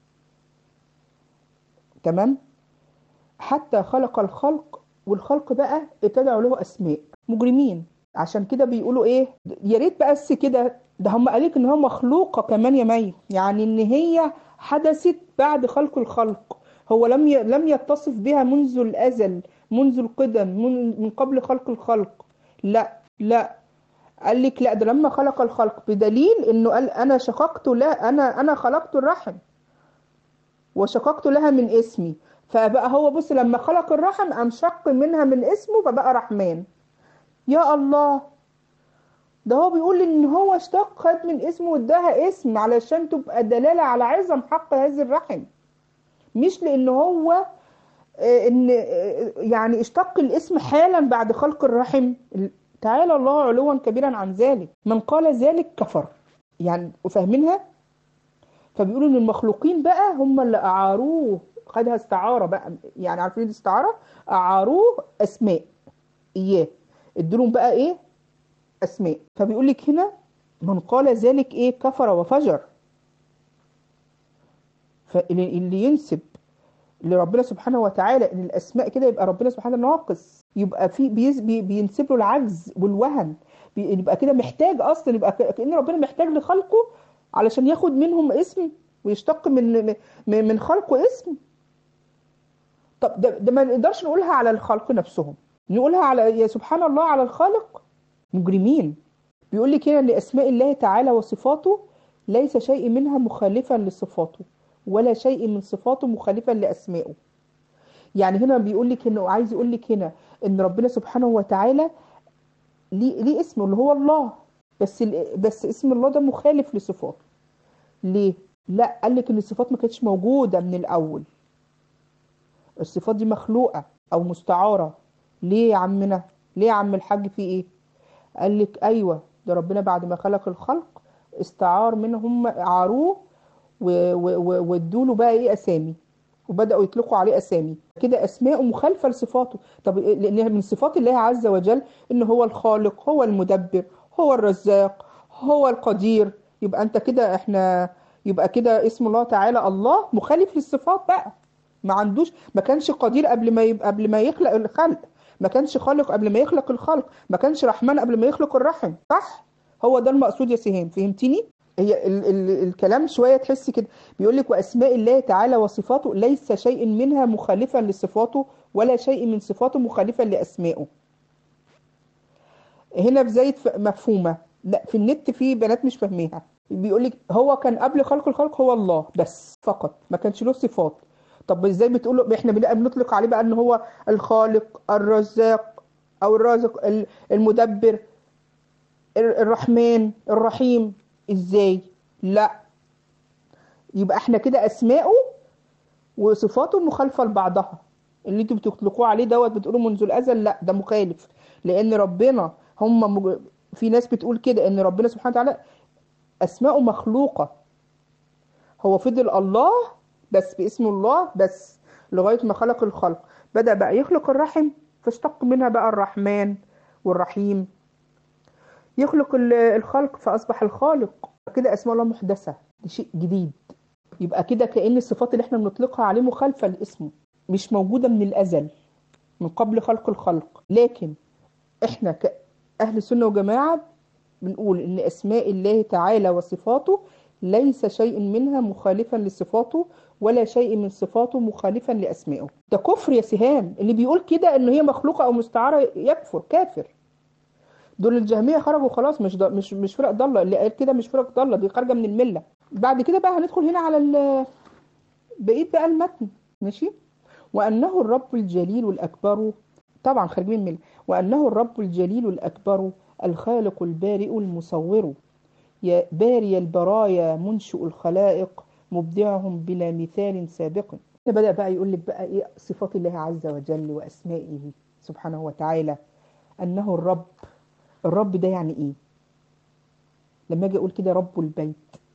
تمام؟ حتى خلق الخلق، والخلق بقى ابتدعوا له أسماء. مجرمين. عشان كده بيقولوا إيه؟ يا ريت بس كده، ده هم قالك إن هو مخلوقة كمان يا مي، يعني إن هي حدثت بعد خلق الخلق. هو لم ي... لم يتصف بها منذ الأزل، منذ القدم، من, من قبل خلق الخلق. لا لا، قال لك لا، ده لما خلق الخلق، بدليل انه قال انا شققت لا انا انا خلقت الرحم وشققت لها من اسمي. فبقى هو بص لما خلق الرحم قام شق منها من اسمه فبقى رحمن. يا الله، ده هو بيقول ان هو اشتق، خد من اسمه واداها اسم علشان تبقى دلالة على عظم حق هذه الرحم، مش لان هو آه، ان آه، يعني اشتق الاسم حالا بعد خلق الرحم. تعالى الله علوا كبيرا عن ذلك. من قال ذلك كفر. يعني وفاهمينها. فبيقولوا ان المخلوقين بقى هم اللي اعاروه، خدها استعاره بقى، يعني عارفين الاستعاره، اعاروه اسماء اياه، ادولهم بقى ايه اسماء. فبيقول لك هنا: من قال ذلك ايه كفر وفجر. فاللي اللي ينسب لربنا سبحانه وتعالى ان الاسماء كده، يبقى ربنا سبحانه ناقص، يبقى في بيز- بي- بينسب له العجز والوهن، بي- يبقى كده محتاج اصلا، يبقى ك- كأن ربنا محتاج لخلقه علشان ياخد منهم اسم ويشتق من من من خلقه اسم. طب ده, ده ما نقدرش نقولها على الخلق نفسهم، نقولها على يا سبحان الله على الخالق. مجرمين. بيقول لك هنا ان اسماء الله تعالى وصفاته ليس شيء منها مخالفا لصفاته، ولا شيء من صفاته مخالفا لاسمائه. يعني هنا بيقول لك انه عايز يقول لك هنا ان ربنا سبحانه وتعالى ليه ليه اسمه اللي هو الله، بس ال- بس اسم الله ده مخالف لصفاته. ليه؟ لا، قال لك ان الصفات ما كانتش موجوده من الاول، الصفات دي مخلوقه او مستعاره. ليه يا عمنا؟ ليه يا عم الحاج في ايه؟ قال لك ايوه، ده ربنا بعد ما خلق الخلق استعار منهم، عاروه وادوا له بقى ايه اسامي، وبداوا يطلقوا عليه اسامي كده، اسماء مخالفه لصفاته. طب إيه؟ لان من صفات الله عز وجل ان هو الخالق، هو المدبر، هو الرزاق، هو القدير. يبقى انت كده احنا، يبقى كده اسم الله تعالى الله مخالف للصفات بقى. ما عندوش، ما كانش قدير قبل ما يبقى قبل ما يخلق الخلق، ما كانش خالق قبل ما يخلق الخلق، ما كانش رحمن قبل ما يخلق الرحم. صح؟ هو ده المقصود يا سهام، فهمتيني؟ هي ال ال الكلام شوية تحس كده. بيقول لك: وأسماء الله تعالى وصفاته ليس شيء منها مخالفا لصفاته، ولا شيء من صفاته مخالفا لأسمائه. هنا في زايد ف- مفهومة، لا في النت في بنات مش فاهميها. بيقول لك هو كان قبل خلق الخلق هو الله بس فقط، ما كانش له صفات. طب ازاي بتقولوا احنا بنبقى بنطلق عليه بقى ان هو الخالق الرزاق او الرازق ال- المدبر الر- الرحمن الرحيم؟ ازاي؟ لا، يبقى احنا كده اسماءه وصفاته مخالفة لبعضها. اللي انتوا بتطلقوه عليه دوت بتقولوا منذ الازل، لا ده مخالف. لان ربنا هم مج... في ناس بتقول كده ان ربنا سبحانه وتعالى اسماءه مخلوقة، هو فضل الله بس باسم الله بس لغاية ما خلق الخلق، بدأ بقى يخلق الرحم فاشتق منها بقى الرحمن والرحيم، يخلق ال- الخلق فأصبح الخالق. كده اسماء الله محدثة، ده شيء جديد. يبقى كده كأن الصفات اللي احنا بنطلقها عليه مخالفة لاسمه، مش موجودة من الأزل من قبل خلق الخلق. لكن احنا كأهل سنة وجماعة بنقول ان اسماء الله تعالى وصفاته ليس شيء منها مخالفا لصفاته، ولا شيء من صفاته مخالفا لاسمائه. ده كفر يا سهام، اللي بيقول كده ان هي مخلوقة او مستعارة يكفر كافر. دول الجهمية خرجوا خلاص، مش ض- مش مش فرق ضالة، اللي قال كده مش فرق ضالة، دي خارجة من الملة. بعد كده بقى هندخل هنا على ال- بقية بقى المتن. ماشي. وأنه الرب الجليل الأكبر، طبعا خارجين من، وأنه الرب الجليل الأكبر الخالق البارئ المصور، يا باري البرايا منشئ الخلائق مبدعهم بلا مثال سابق. بدأ بقى يقول لك بقى ايه صفات الله عز وجل وأسمائه سبحانه وتعالى. أنه الرب، الرب ده يعني ايه؟ لما اجي اقول كده رب البيت،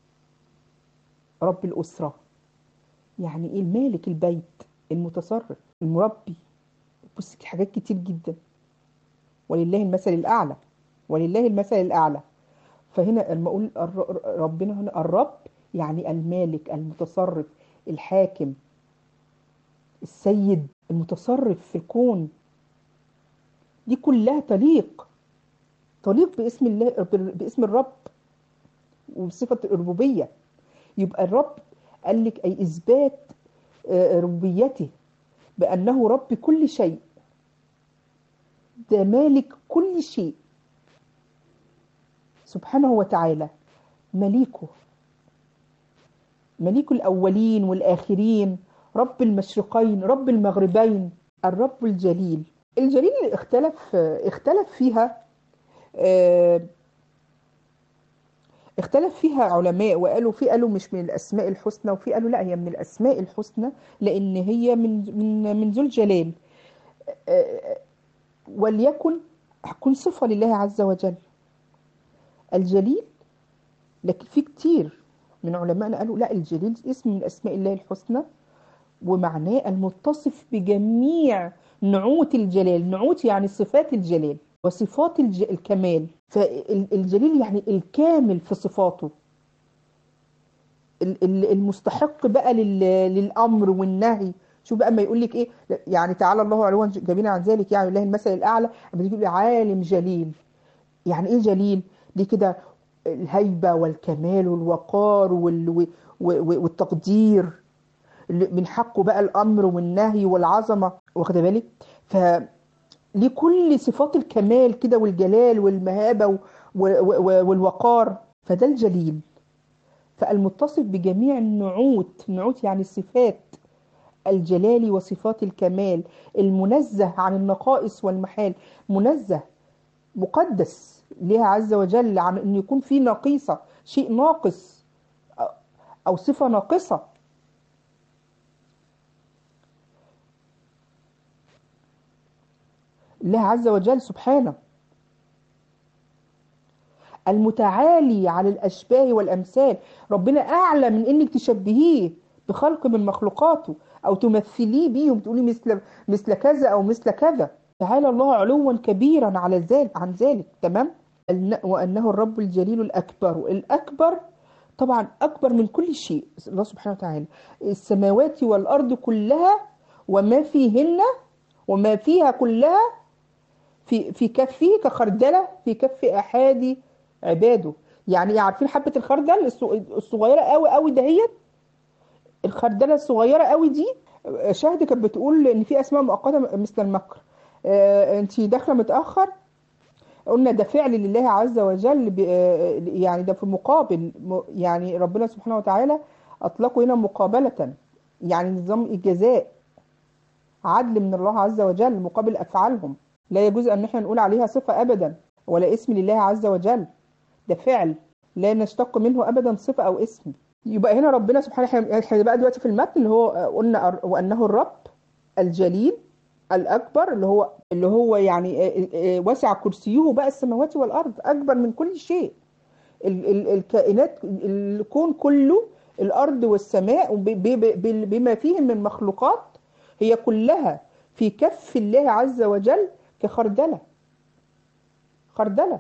رب الأسرة، يعني ايه؟ المالك البيت، المتصرف، المربي. بص حاجات كتير جدا. ولله المثل الأعلى، ولله المثل الأعلى. فهنا لما اقول الر- ربنا هنا الرب، يعني المالك المتصرف الحاكم السيد المتصرف في الكون. دي كلها تليق، تليق باسم الله، باسم الرب وبصفة الربوبية. يبقى الرب قال لك أي إثبات آه، ربوبيته، بأنه رب كل شيء، ده مالك كل شيء سبحانه وتعالى، مليكه، مليك الأولين والآخرين، رب المشرقين رب المغربين، الرب الجليل. الجليل اختلف اختلف فيها آه، اختلف فيها علماء، وقالوا في قالوا مش من الأسماء الحسنى، وفي قالوا لا هي من الأسماء الحسنى لأن هي من من من ذو الجلال. آه، وليكن هتكون صفة لله عز وجل الجليل. لكن في كتير من علمائنا قالوا لا، الجليل اسم من أسماء الله الحسنى، ومعناه المتصف بجميع نعوت الجلال. نعوت يعني صفات الجلال وصفات الج... الكمال. فالجليل يعني الكامل في صفاته، ال- ال- المستحق بقى لل... للأمر والنهي. شو بقى ما يقول لك ايه يعني تعالى الله علوا جميلا عن ذلك، يعني الله المثل الأعلى. لما تيجي عالم جليل، يعني ايه جليل؟ دي كده الهيبة والكمال والوقار وال... و... و... والتقدير، اللي من حقه بقى الامر والنهي والعظمه، واخده بالك؟ فلكل صفات الكمال كده والجلال والمهابه و- و- و- والوقار، فده الجليل. فالمتصف بجميع النعوت، نعوت يعني صفات الجلال وصفات الكمال، المنزه عن النقائص والمحال، منزه مقدس لها عز وجل عن ان يكون في نقيصه، شيء ناقص او صفه ناقصه. الله عز وجل سبحانه المتعالي على الأشباه والأمثال. ربنا أعلى من إنك تشبهيه بخلق من مخلوقاته أو تمثليه بيهم، تقولي مثل مثل كذا أو مثل كذا. تعالى الله علوا كبيرا على ذلك عن ذلك. تمام. الن- وأنه الرب الجليل الأكبر. الأكبر طبعا أكبر من كل شيء الله سبحانه وتعالى. السماوات والأرض كلها وما فيهن وما فيها كلها في في كفه كخردله في كف احد عباده. يعني إيه؟ عارفين حبه الخردل الص- الصغيره قوي قوي دهيت، الخردله الصغيره قوي دي. شاهد كانت بتقول ان في اسماء مؤقته مثل المكر. آه، انت داخله متاخر، قلنا ده فعل لله عز وجل ب- آه، يعني ده في مقابل م- يعني ربنا سبحانه وتعالى اطلقه هنا مقابله، يعني نظام الجزاء، عدل من الله عز وجل مقابل افعالهم. لا يجوز ان احنا نقول عليها صفه ابدا ولا اسم لله عز وجل، ده فعل لا نشتق منه ابدا صفه او اسم. يبقى هنا ربنا سبحانه، احنا إحنا بقى دلوقتي في المتن اللي هو قلنا أر- وانه الرب الجليل الاكبر، اللي هو اللي هو يعني آه، آه، وسع كرسيه بقى السماوات والارض، اكبر من كل شيء. ال- ال- الكائنات الكون كله، الارض والسماء وب- ب- ب- بما فيهم من مخلوقات، هي كلها في كف الله عز وجل كخردله. خردله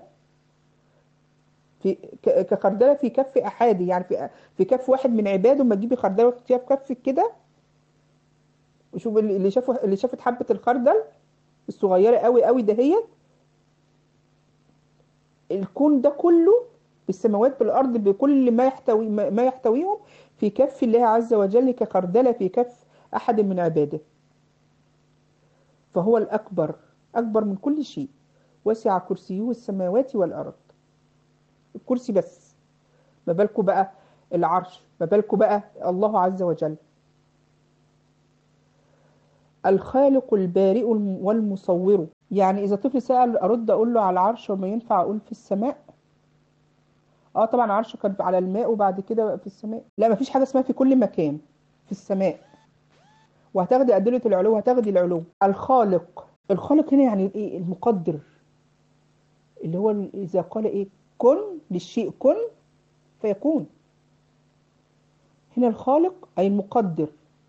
في ك- كخردله في كف احادي، يعني في في كف واحد من عباده. ما تجيبي خردله وتحطيها في كفك كده، وشوف اللي اللي شافوا اللي شافت حبه الخردل الصغيره قوي قوي دهيت، الكون ده كله بالسماوات بالارض بكل ما يحتوي ما ما يحتويهم في كف الله عز وجل كخردله في كف احد من عباده. فهو الاكبر، اكبر من كل شيء، وسع كرسيه السماوات والارض. الكرسي بس، ما بالكم بقى العرش، ما بالكم بقى الله عز وجل. الخالق البارئ والمصور. يعني اذا طفل سأل ارد اقول له على العرش، وما ينفع اقول في السماء؟ اه طبعا عرشه كان على الماء وبعد كده بقى في السماء. لا مفيش حاجه اسمها في كل مكان في السماء، وهتاخدي أدلة العلو، هتاخدي العلو. الخالق، الخالق هنا يعني ايه؟ المقدر، اللي هو اذا قال ايه كن للشيء كن فيكون. هنا الخالق اي المقدر،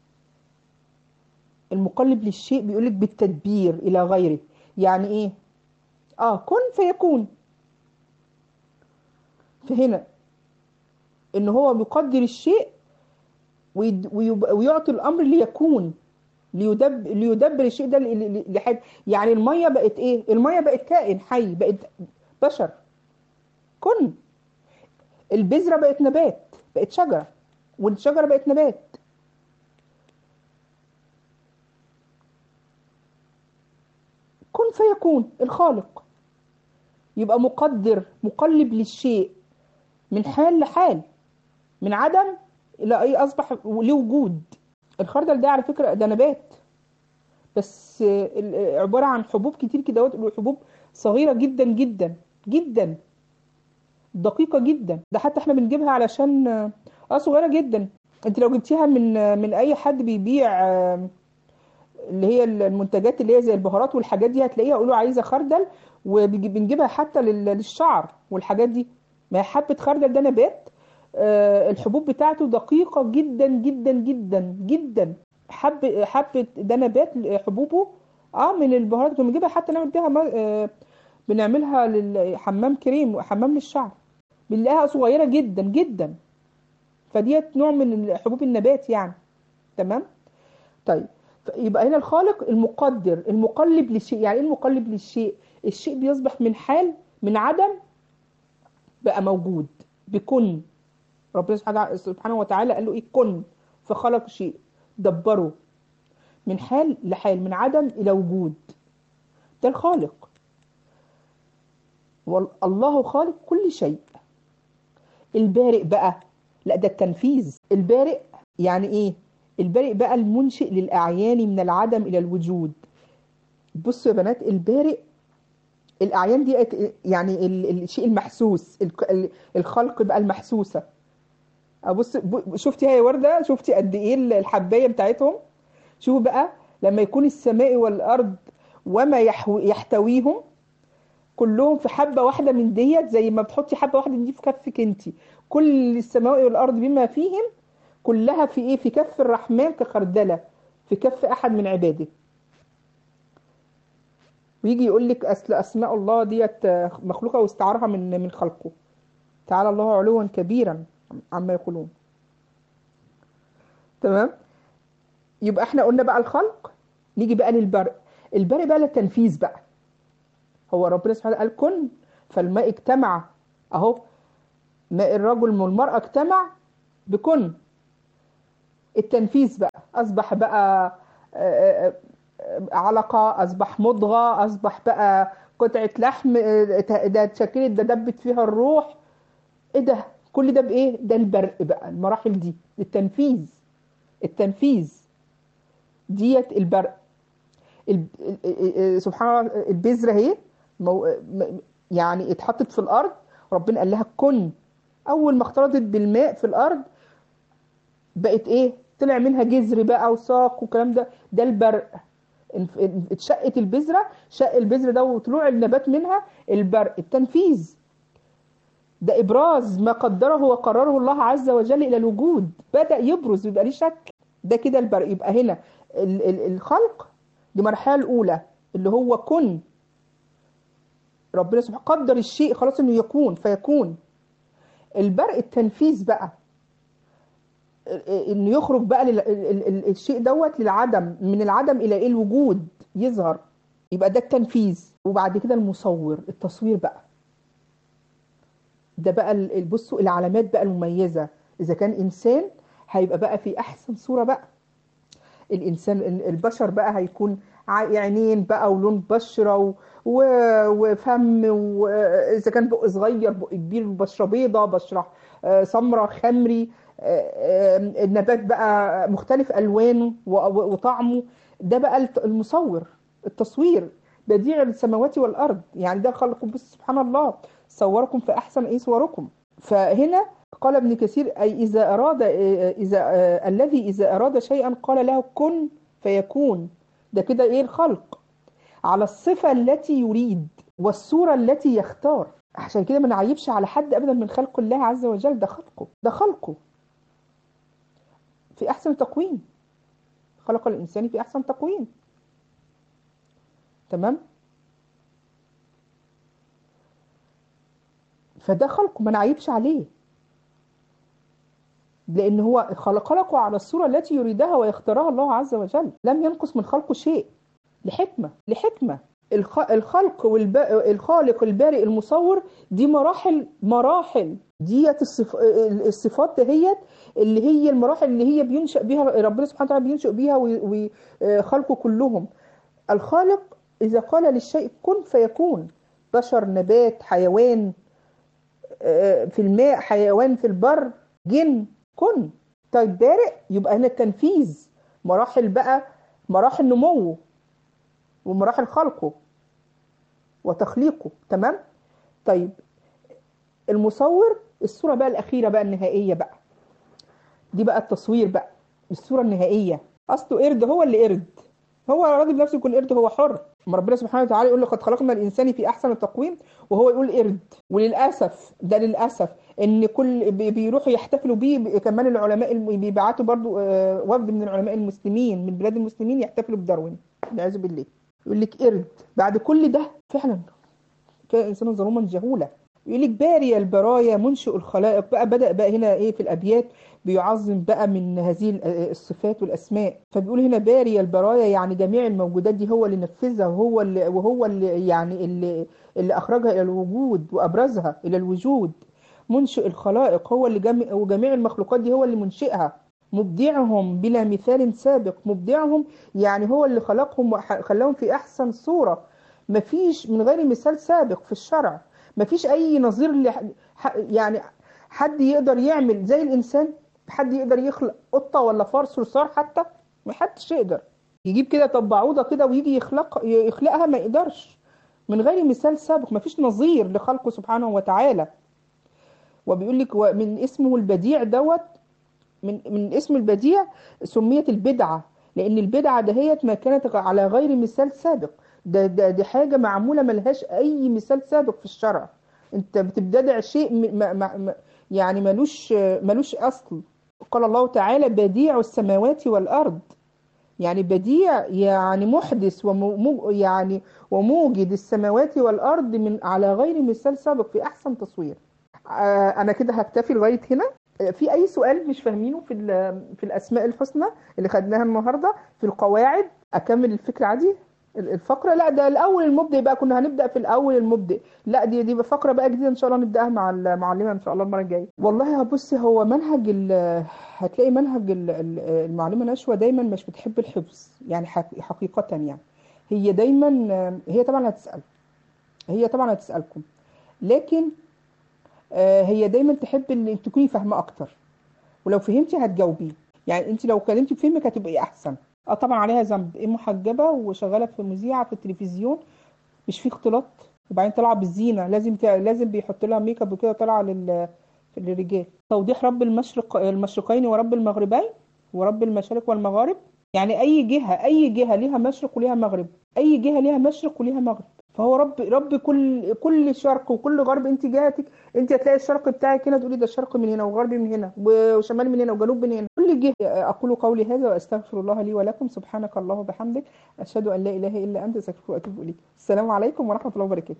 المقلب للشيء، بيقولك بالتدبير الى غيره. يعني ايه؟ اه كن فيكون. فهنا ان هو بيقدر الشيء ويد- ويب- ويعطي الامر ليكون، ليدبر ليدبر الشيء ده ل- ل- لحاجه. يعني الميه بقت ايه؟ الميه بقت كائن حي، بقت بشر. كن. البذره بقت نبات، بقت شجره، والشجره بقت نبات. كن فيكون. الخالق يبقى مقدر، مقلب للشيء من حال لحال، من عدم الى ايه اصبح له وجود. الخردل ده على فكره ده نبات، بس ال- عباره عن حبوب كتير كده، حبوب صغيره جدا جدا جدا، دقيقة جدا. ده حتى احنا بنجيبها علشان اه صغيرة جدا. انت لو جبتيها من من اي حد بيبيع آه، اللي هي المنتجات اللي هي زي البهارات والحاجات دي، هتلاقيها يقولوا عايزة خردل، وبنجيبها حتى لل- للشعر والحاجات دي. ما هي حبة خردل ده نبات، آه، الحبوب بتاعته دقيقة جدا جدا جدا جدا. حب حبة ده نبات حبوبه اه من البهارات. كنا بنجيبها حتى نعمل بيها م- آه، بنعملها للحمام كريم وحمام للشعر. بنلاقيها صغيرة جدا جدا، فديت نوع من حبوب النبات يعني. تمام. طيب يبقى هنا الخالق المقدر المقلب للشيء. يعني ايه المقلب للشيء؟ الشيء بيصبح من حال، من عدم بقى موجود بكن. ربنا سبحانه سبحانه وتعالى قال له ايه؟ كن. فخلق شيء، دبره من حال لحال، من عدم الى وجود. ده الخالق. والله خالق كل شيء. البارئ بقى، لا ده التنفيذ. البارئ يعني ايه؟ البارئ بقى المنشئ للأعيان من العدم إلى الوجود. بصوا يا بنات، البارئ الأعيان دي يعني ال- الشيء المحسوس، الك- ال- الخلق بقى المحسوسة. أبص ب- شفتي هي وردة؟ شفتي قد إيه الحباية بتاعتهم؟ شوفوا بقى لما يكون السماء والأرض وما يحو يحتويهم كلهم في حبة واحدة من ديت، زي ما بتحطي حبة واحدة من دي في كفك انتي، كل السماء والأرض بما فيهم كلها في ايه؟ في كف الرحمن كخردلة في كف احد من عباده. ويجي يقول لك اصل اسماء الله ديت مخلوقه واستعارها من من خلقه. تعالى الله علوا كبيرا عما يقولون. تمام. يبقى احنا قلنا بقى الخلق. نيجي بقى للبرء. البرء بقى للتنفيذ بقى. هو ربنا سبحانه قال كن، فالماء اجتمع اهو، ماء الرجل والمرأة اجتمع بكن. التنفيذ بقى اصبح بقى آه، آه، علقة، اصبح مضغة، اصبح بقى قطعة لحم، آه، ده اتشكلت، ده دبت فيها الروح. ايه ده؟ كل ده بايه؟ ده البرق بقى، المراحل دي التنفيذ. التنفيذ ديت البرق. الب... ال- سبحان الله، البذرة اهي مو... م- يعني اتحطت في الارض، ربنا قال لها كن. اول ما اختلطت بالماء في الارض بقت ايه؟ طلع منها جذر بقى وساق والكلام ده. ده البرق. انف- انف- اتشقت البذرة، شق البذرة ده وطلوع النبات منها. البرق التنفيذ. ده إبراز ما قدره وقرره الله عز وجل إلى الوجود، بدأ يبرز يبقى ليه شكل. ده كده البرق. يبقى هنا ال- ال- الخلق دي المرحلة الأولى اللي هو كن. ربنا سبحانه قدر الشيء خلاص إنه يكون فيكون. البرق التنفيذ بقى، إنه يخرج بقى لل- ال- ال- ال- الشيء دوت للعدم، من العدم إلى إيه؟ الوجود، يظهر. يبقى ده التنفيذ. وبعد كده المصور، التصوير بقى. ده بقى ال- ال- بصوا العلامات بقى المميزة. إذا كان إنسان هيبقى بقى في أحسن صورة بقى. الإنسان ال- البشر بقى هيكون ع- عينين بقى ولون بشرة و- و- وفم، وإذا كان بق صغير بق كبير، بشرة بيضة، بشرة آه، سمرة خمري. آه، آه، النبات بقى مختلف ألوانه و- و- وطعمه. ده بقى الت- المصور، التصوير، بديع السماوات والارض. يعني ده خلق، بس سبحان الله، صوركم في احسن ايه صوركم. فهنا قال ابن كثير اي اذا اراد، اذا آه، الذي اذا اراد شيئا قال له كن فيكون. ده كده ايه الخلق على الصفة التي يريد والصورة التي يختار. عشان كده ما نعيبش على حد ابدا من خلق الله عز وجل، ده خلقه، ده خلقه في احسن تقويم. خلق الانسان في احسن تقويم. تمام. فده خلقه ما نعيبش عليه، لان هو خلق خلقه على الصورة التي يريدها ويختارها الله عز وجل، لم ينقص من خلقه شيء، لحكمة، لحكمة. الخ- الخلق والب... الخالق البارئ المصور، دي مراحل، مراحل ديت الصف... الصفات دهيت اللي هي المراحل اللي هي بينشأ بيها ربنا سبحانه وتعالى، بينشأ بيها وخلقه كلهم. الخالق إذا قال للشيء كن فيكون، بشر، نبات، حيوان، آه، في الماء، حيوان في البر، جن، كن. طيب بارئ يبقى هنا التنفيذ، مراحل بقى، مراحل نموه ومراحل خلقه وتخليقه. تمام. طيب المصور، الصورة بقى الأخيرة بقى النهائية بقى، دي بقى التصوير بقى، الصورة النهائية. أصله قرد، هو اللي قرد، هو راضي بنفسه يكون قرد، هو حر. اما ربنا سبحانه وتعالى يقول لقد خلقنا الإنسان في أحسن التقويم، وهو يقول قرد. وللأسف، ده للأسف إن كل بي- بيروحوا يحتفلوا بيه كمان العلماء الم- بيبعتوا برضو آه، وفد من العلماء المسلمين من بلاد المسلمين يحتفلوا بداروين، والعياذ بالله. يقول لك قرد بعد كل ده. فعلا كان انسانا ظلوما جهولا. يقول لك باري البرايا منشئ الخلائق. بقى بدأ بقى هنا ايه في الابيات بيعظم بقى من هذه ال- الصفات والاسماء. فبيقول هنا باري البرايا، يعني جميع الموجودات دي هو اللي نفذها، وهو اللي وهو اللي يعني اللي اللي اخرجها الى الوجود وابرزها الى الوجود. منشئ الخلائق، هو اللي جميع وجميع المخلوقات دي هو اللي منشئها. مبدعهم بلا مثال سابق. مبدعهم يعني هو اللي خلقهم وخلاهم في احسن صورة، مفيش من غير مثال سابق في الشرع. مفيش اي نظير ل... يعني حد يقدر يعمل زي الانسان، حد يقدر يخلق قطه ولا فار صرصار حتى، ما حدش يقدر يجيب كده طب بعوضه كده ويجي يخلق يخلقها، ما يقدرش من غير مثال سابق. مفيش نظير لخلقه سبحانه وتعالى. وبيقول لك من اسمه البديع دوت، من من اسم البديع سميت البدعة، لأن البدعة دهيت ما كانت على غير مثال سابق. ده ده دي حاجة معمولة ملهاش أي مثال سابق في الشرع. أنت بتبتدع شيء م ما ما يعني ملوش ملوش أصل. قال الله تعالى بديع السماوات والأرض، يعني بديع يعني محدث ومو يعني وموجد السماوات والأرض من على غير مثال سابق في أحسن تصوير. آه، أنا كده هكتفي لغاية هنا. في اي سؤال مش فاهمينه في في الاسماء الحسنى اللي خدناها النهارده في القواعد؟ اكمل الفكره عادي الفقره؟ لا ده الاول المبدئ بقى، كنا هنبدا في الاول المبدئ. لا دي دي فقره بقى جديده ان شاء الله نبداها مع المعلمه ان شاء الله المره الجايه. والله هبصي، هو منهج ال- هتلاقي منهج ال- ال- المعلمه نشوى دايما مش بتحب الحفظ، يعني حق- حقيقه يعني. هي دايما، هي طبعا هتسال، هي طبعا هتسالكم، لكن آه، هي دايما تحب ان تكوني فاهمه اكتر، ولو فهمتي هتجاوبيه. يعني انت لو كلمتي بفهمك هتبقي احسن. اه طبعا عليها ذنب، ايه محجبه وشغاله في مذيعه في التلفزيون، مش في اختلاط، وبعدين طالعه بالزينه، لازم ت... لازم بيحط لها ميك اب وكده طالعه لل... للرجال. توضيح رب المشرق المشرقين ورب المغربين ورب المشارق والمغارب، يعني اي جهه، اي جهه ليها مشرق وليها مغرب، اي جهه ليها مشرق وليها مغرب. فهو رب رب كل كل شرق وكل غرب. انت جهتك، انت هتلاقي الشرق بتاعك هنا تقولي ده الشرق من هنا وغربي من هنا وشمال من هنا وجنوب من هنا، كل جهه. اقول قولي هذا واستغفر الله لي ولكم. سبحانك الله وبحمدك، اشهد ان لا اله الا انت، استغفرك واتوب اليك. السلام عليكم ورحمه الله وبركاته.